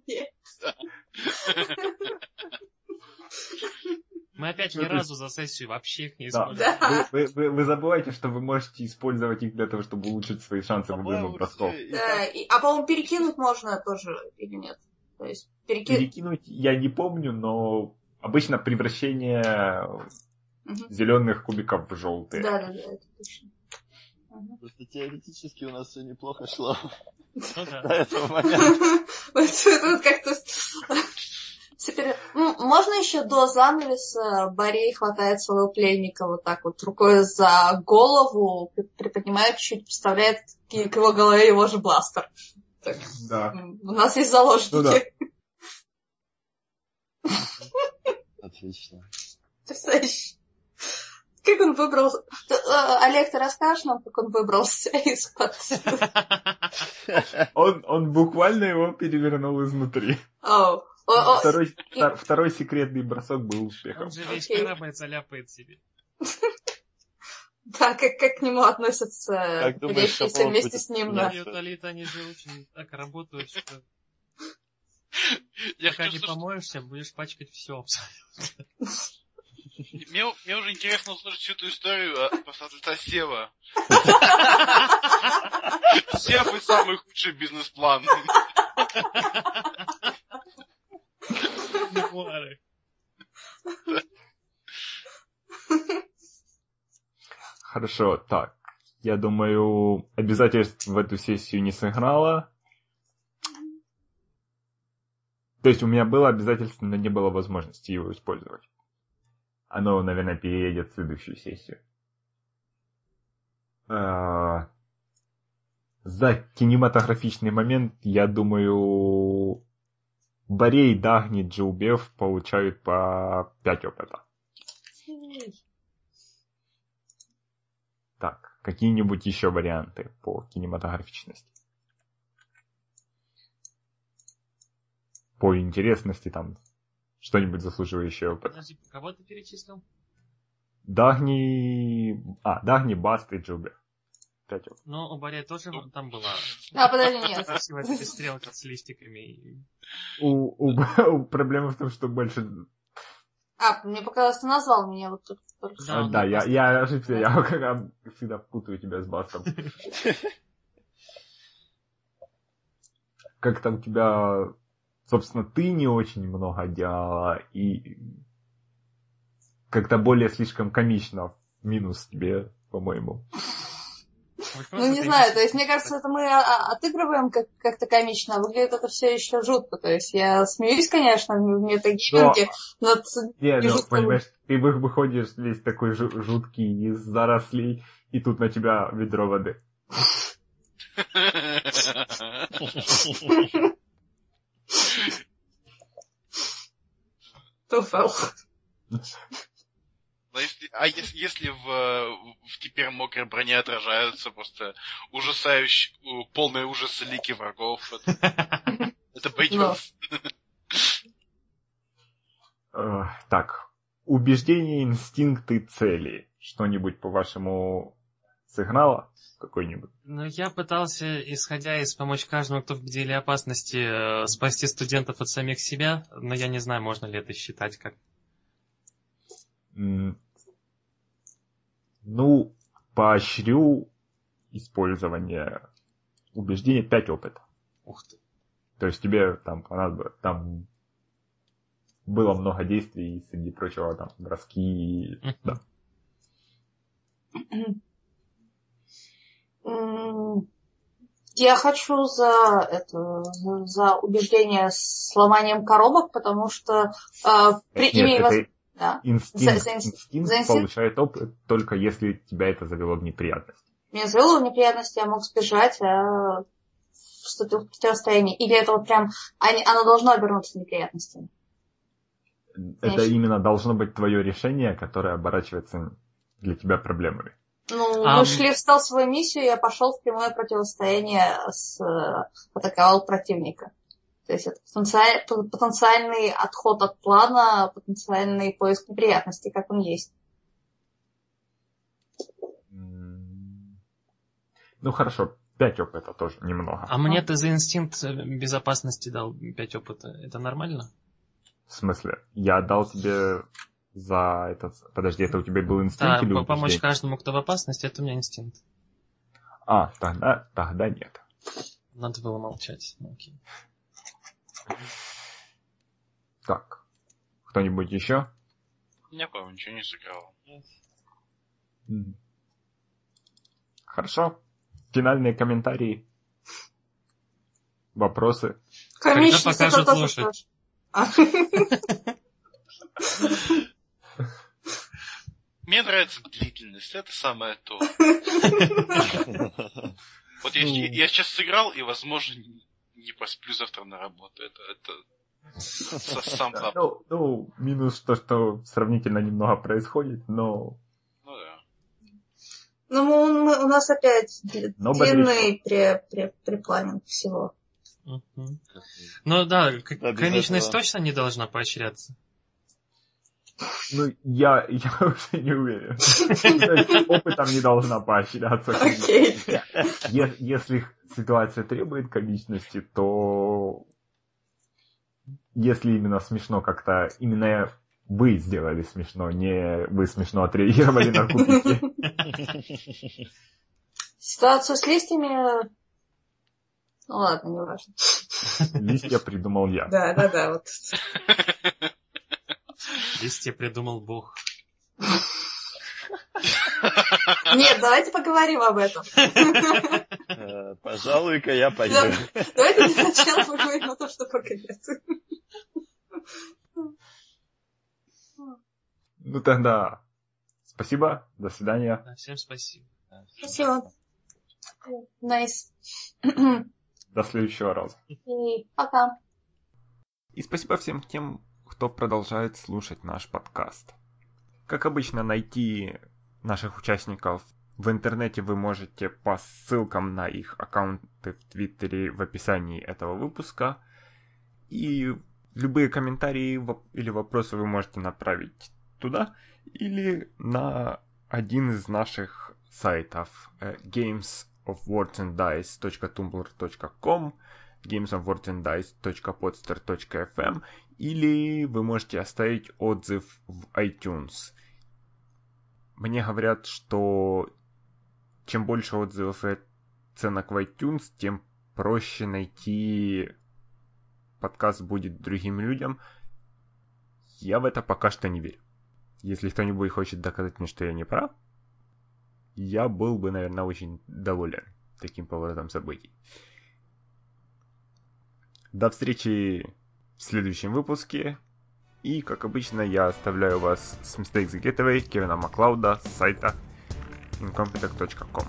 Мы опять ни Ну, то разу за сессию вообще их не Да. использовали. Вы, вы- вы- вы забываете, что вы можете использовать их для того, чтобы улучшить свои шансы в По-моему, любых бросков. все и Да, так. и- а по-моему, перекинуть можно тоже или нет? То есть перекинуть... Перекинуть я не помню, но обычно превращение Мгм. зеленых кубиков в желтые. Да, да, да, это точно. Мгм. Просто теоретически у нас все неплохо шло Ну да. до этого момента. Вот это вот как-то... Теперь, м, можно еще до занавеса Борей хватает своего пленника вот так вот рукой за голову, при- приподнимает чуть, представляет к к его голове его же бластер. Так, Да. м, у нас есть заложники. Ну Отлично. Представляешь? Как он выбрался... Ты, э, Олег, ты расскажешь нам, как он выбрался из-под... Он, он буквально его перевернул изнутри. О, о, о, Второй, втор- второй секретный бросок был успехом. Он же весь Окей. корабль заляпает себе. Да, как, как к нему относятся Как думаешь, находящиеся Шапов вместе будет с ним, менять? да. И вот Алит, они же очень так работают, что Я пока хочу, не слушать- помоешься, будешь пачкать все абсолютно. Мне, мне уже интересно услышать всю эту историю а, просто от лица Сева. Сев и самый худший бизнес-план. Мемуары. Хорошо, так. Я думаю, обязательств в эту сессию не сыграло. То есть у меня было обязательство, но не было возможности его использовать. Оно, наверное, переедет в следующую сессию. А, За кинематографичный момент, я думаю, Борей, Дагни, Джилбев получают по пять опыта. Так, какие-нибудь еще варианты по кинематографичности? По интересности там что-нибудь заслуживающее опыта. Подожди, кого ты перечислил? Дагни... А, Дагни, Баст и Джилбев. Пять опытов. Ну, у Боря тоже там была А, подожди, нет. красивая перестрелка с листиками. и- У, у, у- проблема в том, что больше... А, мне показалось, ты назвал меня вот тут. только что. Да, А, он да, я, просто- я ошибся, я как раз всегда путаю тебя с Бастом. Как там тебя... Собственно, ты не очень много делала, и как-то более слишком комично минус тебе, по-моему. Вот Ну, просто не ты знаю, не- то есть, мне кажется, это мы а, отыгрываем как- как-то комично, а выглядит это все еще жутко. То есть, я смеюсь, конечно, в метагейминге, но... ц- Не, И ну, жутко понимаешь, ты вы- выходишь весь такой жу- жуткий из зарослей, и тут на тебя ведро воды. туфел. Но если- а если, если в, э, в теперь мокрой броне отражаются просто ужасающие, у- полные ужаса лики врагов, это, это пойдет. Э, Так, убеждения, инстинкты, цели. Что-нибудь, по-вашему, сыграло? Какой-нибудь? Ну, я пытался, исходя из помочь каждому, кто в беде или опасности, э, спасти студентов от самих себя, но я не знаю, можно ли это считать как... М, Ну, поощрю использование убеждения пять опыта. Ух ты. То есть тебе там понадобилось, там было много действий, среди прочего, там, броски, Мгм. да. М, Я хочу за это за, за убеждение с сломанием коробок, потому что э, при, Нет, имея это воз- да. инстинкт. За- за инст- Инстинкт за инстинкт? получает опыт только если тебя это завело в неприятность. Меня завело в неприятности, я мог сбежать, а вступил в противостояние. Или это вот прям они- оно должно обернуться неприятностями. Это Конечно. именно должно быть твое решение, которое оборачивается для тебя проблемами. Ну, А, мы м- шли в стелсовую миссию, я пошел в прямое противостояние с э, атаковал противника. То есть это потенциаль- п- потенциальный отход от плана, потенциальный поиск неприятностей, как он есть. М, Ну хорошо, пять опыта тоже немного. А мне ты за инстинкт безопасности дал пять опыта. Это нормально? В смысле, я дал тебе за этот... Подожди, это у тебя был инстинкт Да, или по- помочь убеждение? каждому, кто в опасности, это у меня инстинкт. А, тогда, тогда нет. Надо было молчать. Ну, окей. Так, кто-нибудь еще? Я, по-моему, ничего не сыграл. М. Хорошо. Финальные комментарии. Вопросы. Комичность это покажут тоже лошадь? тоже. А. Мне нравится длительность, это самое то. Вот я, я- я сейчас сыграл, и, возможно, не не посплю завтра на работу. Это, это со- сам факт. Ну, ну, минус то, что сравнительно немного происходит, но... Ну да. Ну, мы- мы- у нас опять дли- Но длинный пре- пре- препланинг всего. Мгм. Ну да, к- Да, без комичность этого. точно не должна поощряться. Ну, я, я уже не уверен. То есть опытом не должна поощряться. Окей. Е- Если ситуация требует комичности, то если именно смешно как-то, именно вы сделали смешно, не вы смешно отреагировали на кубики. Ситуацию с листьями... Ну ладно, не важно. Листья придумал я. Да, да, да. Вот. Листья придумал Бог. Нет, давайте поговорим об этом. Э, Пожалуй-ка я пойду. Да, давайте для начала поговорим о том, что пока нет. Ну тогда спасибо, до свидания. Да, всем спасибо. Спасибо. Найс. До следующего раза. И пока. И спасибо всем тем, кто продолжает слушать наш подкаст. Как обычно, найти наших участников в интернете вы можете по ссылкам на их аккаунты в Твиттере в описании этого выпуска. И любые комментарии или вопросы вы можете направить туда или на один из наших сайтов games of words and dice точка тумблр точка ком, games of words and dice точка podster точка эф эм, или вы можете оставить отзыв в iTunes. Мне говорят, что чем больше отзывов и оценок в iTunes, тем проще найти подкаст будет другим людям. Я в это пока что не верю. Если кто-нибудь хочет доказать мне, что я не прав, я был бы, наверное, очень доволен таким поворотом событий. До встречи в следующем выпуске. И, как обычно, я оставляю вас с Mistakes the Getaway Кевина Маклауда с сайта incompetech точка ком.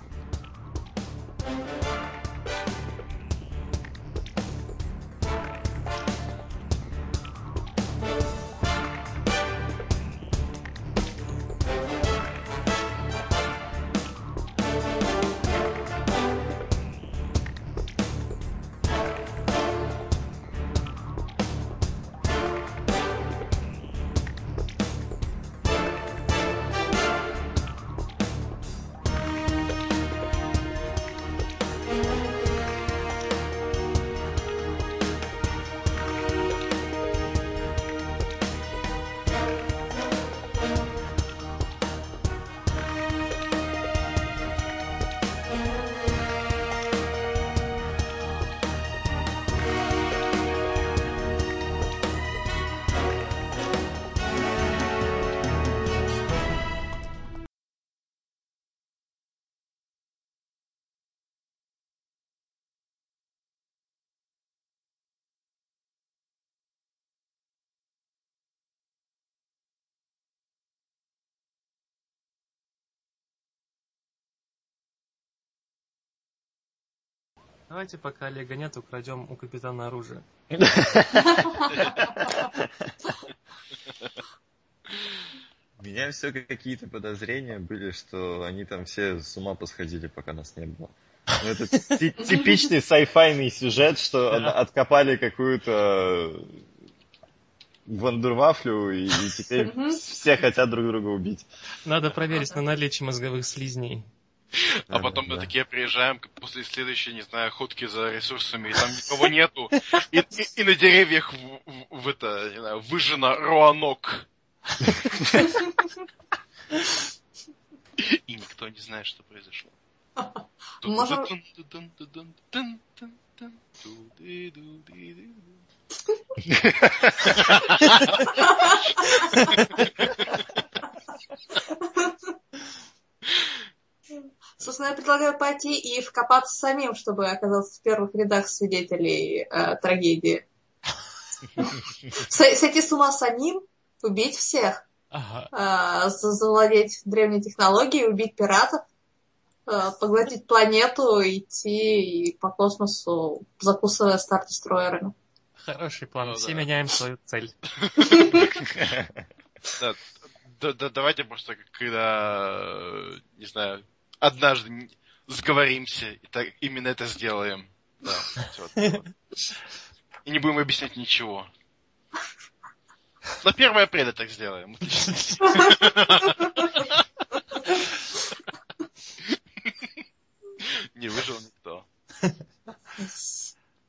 Давайте, пока Олега нет, украдем у капитана оружие. У меня все какие-то подозрения были, что они там все с ума посходили, пока нас не было. Ну, это ти- типичный сайфайный сюжет, что Да. откопали какую-то вандервафлю, и, и теперь Мгм. все хотят друг друга убить. Надо проверить на наличие мозговых слизней. А Да, потом да, мы да. такие приезжаем к- после следующей, не знаю, ходки за ресурсами, и там никого нету. И, и- и на деревьях в, в- в это, не знаю, выжжено роанок. И никто не знает, что произошло. Можем- Собственно, я предлагаю пойти и вкопаться самим, чтобы оказаться в первых рядах свидетелей э, трагедии. С- Сойти с ума самим, убить всех, Ага. э, за- завладеть древней технологией, убить пиратов, э, поглотить планету, идти и по космосу, закусывая стар-дестройерами. Хороший план. Ну, Все да. меняем свою цель. Да, да, да, давайте просто, когда, э, не знаю, однажды н- сговоримся, и так именно это сделаем. Да, всё. И не будем объяснять ничего. На первое апреля так сделаем. Отлично. Не выжил.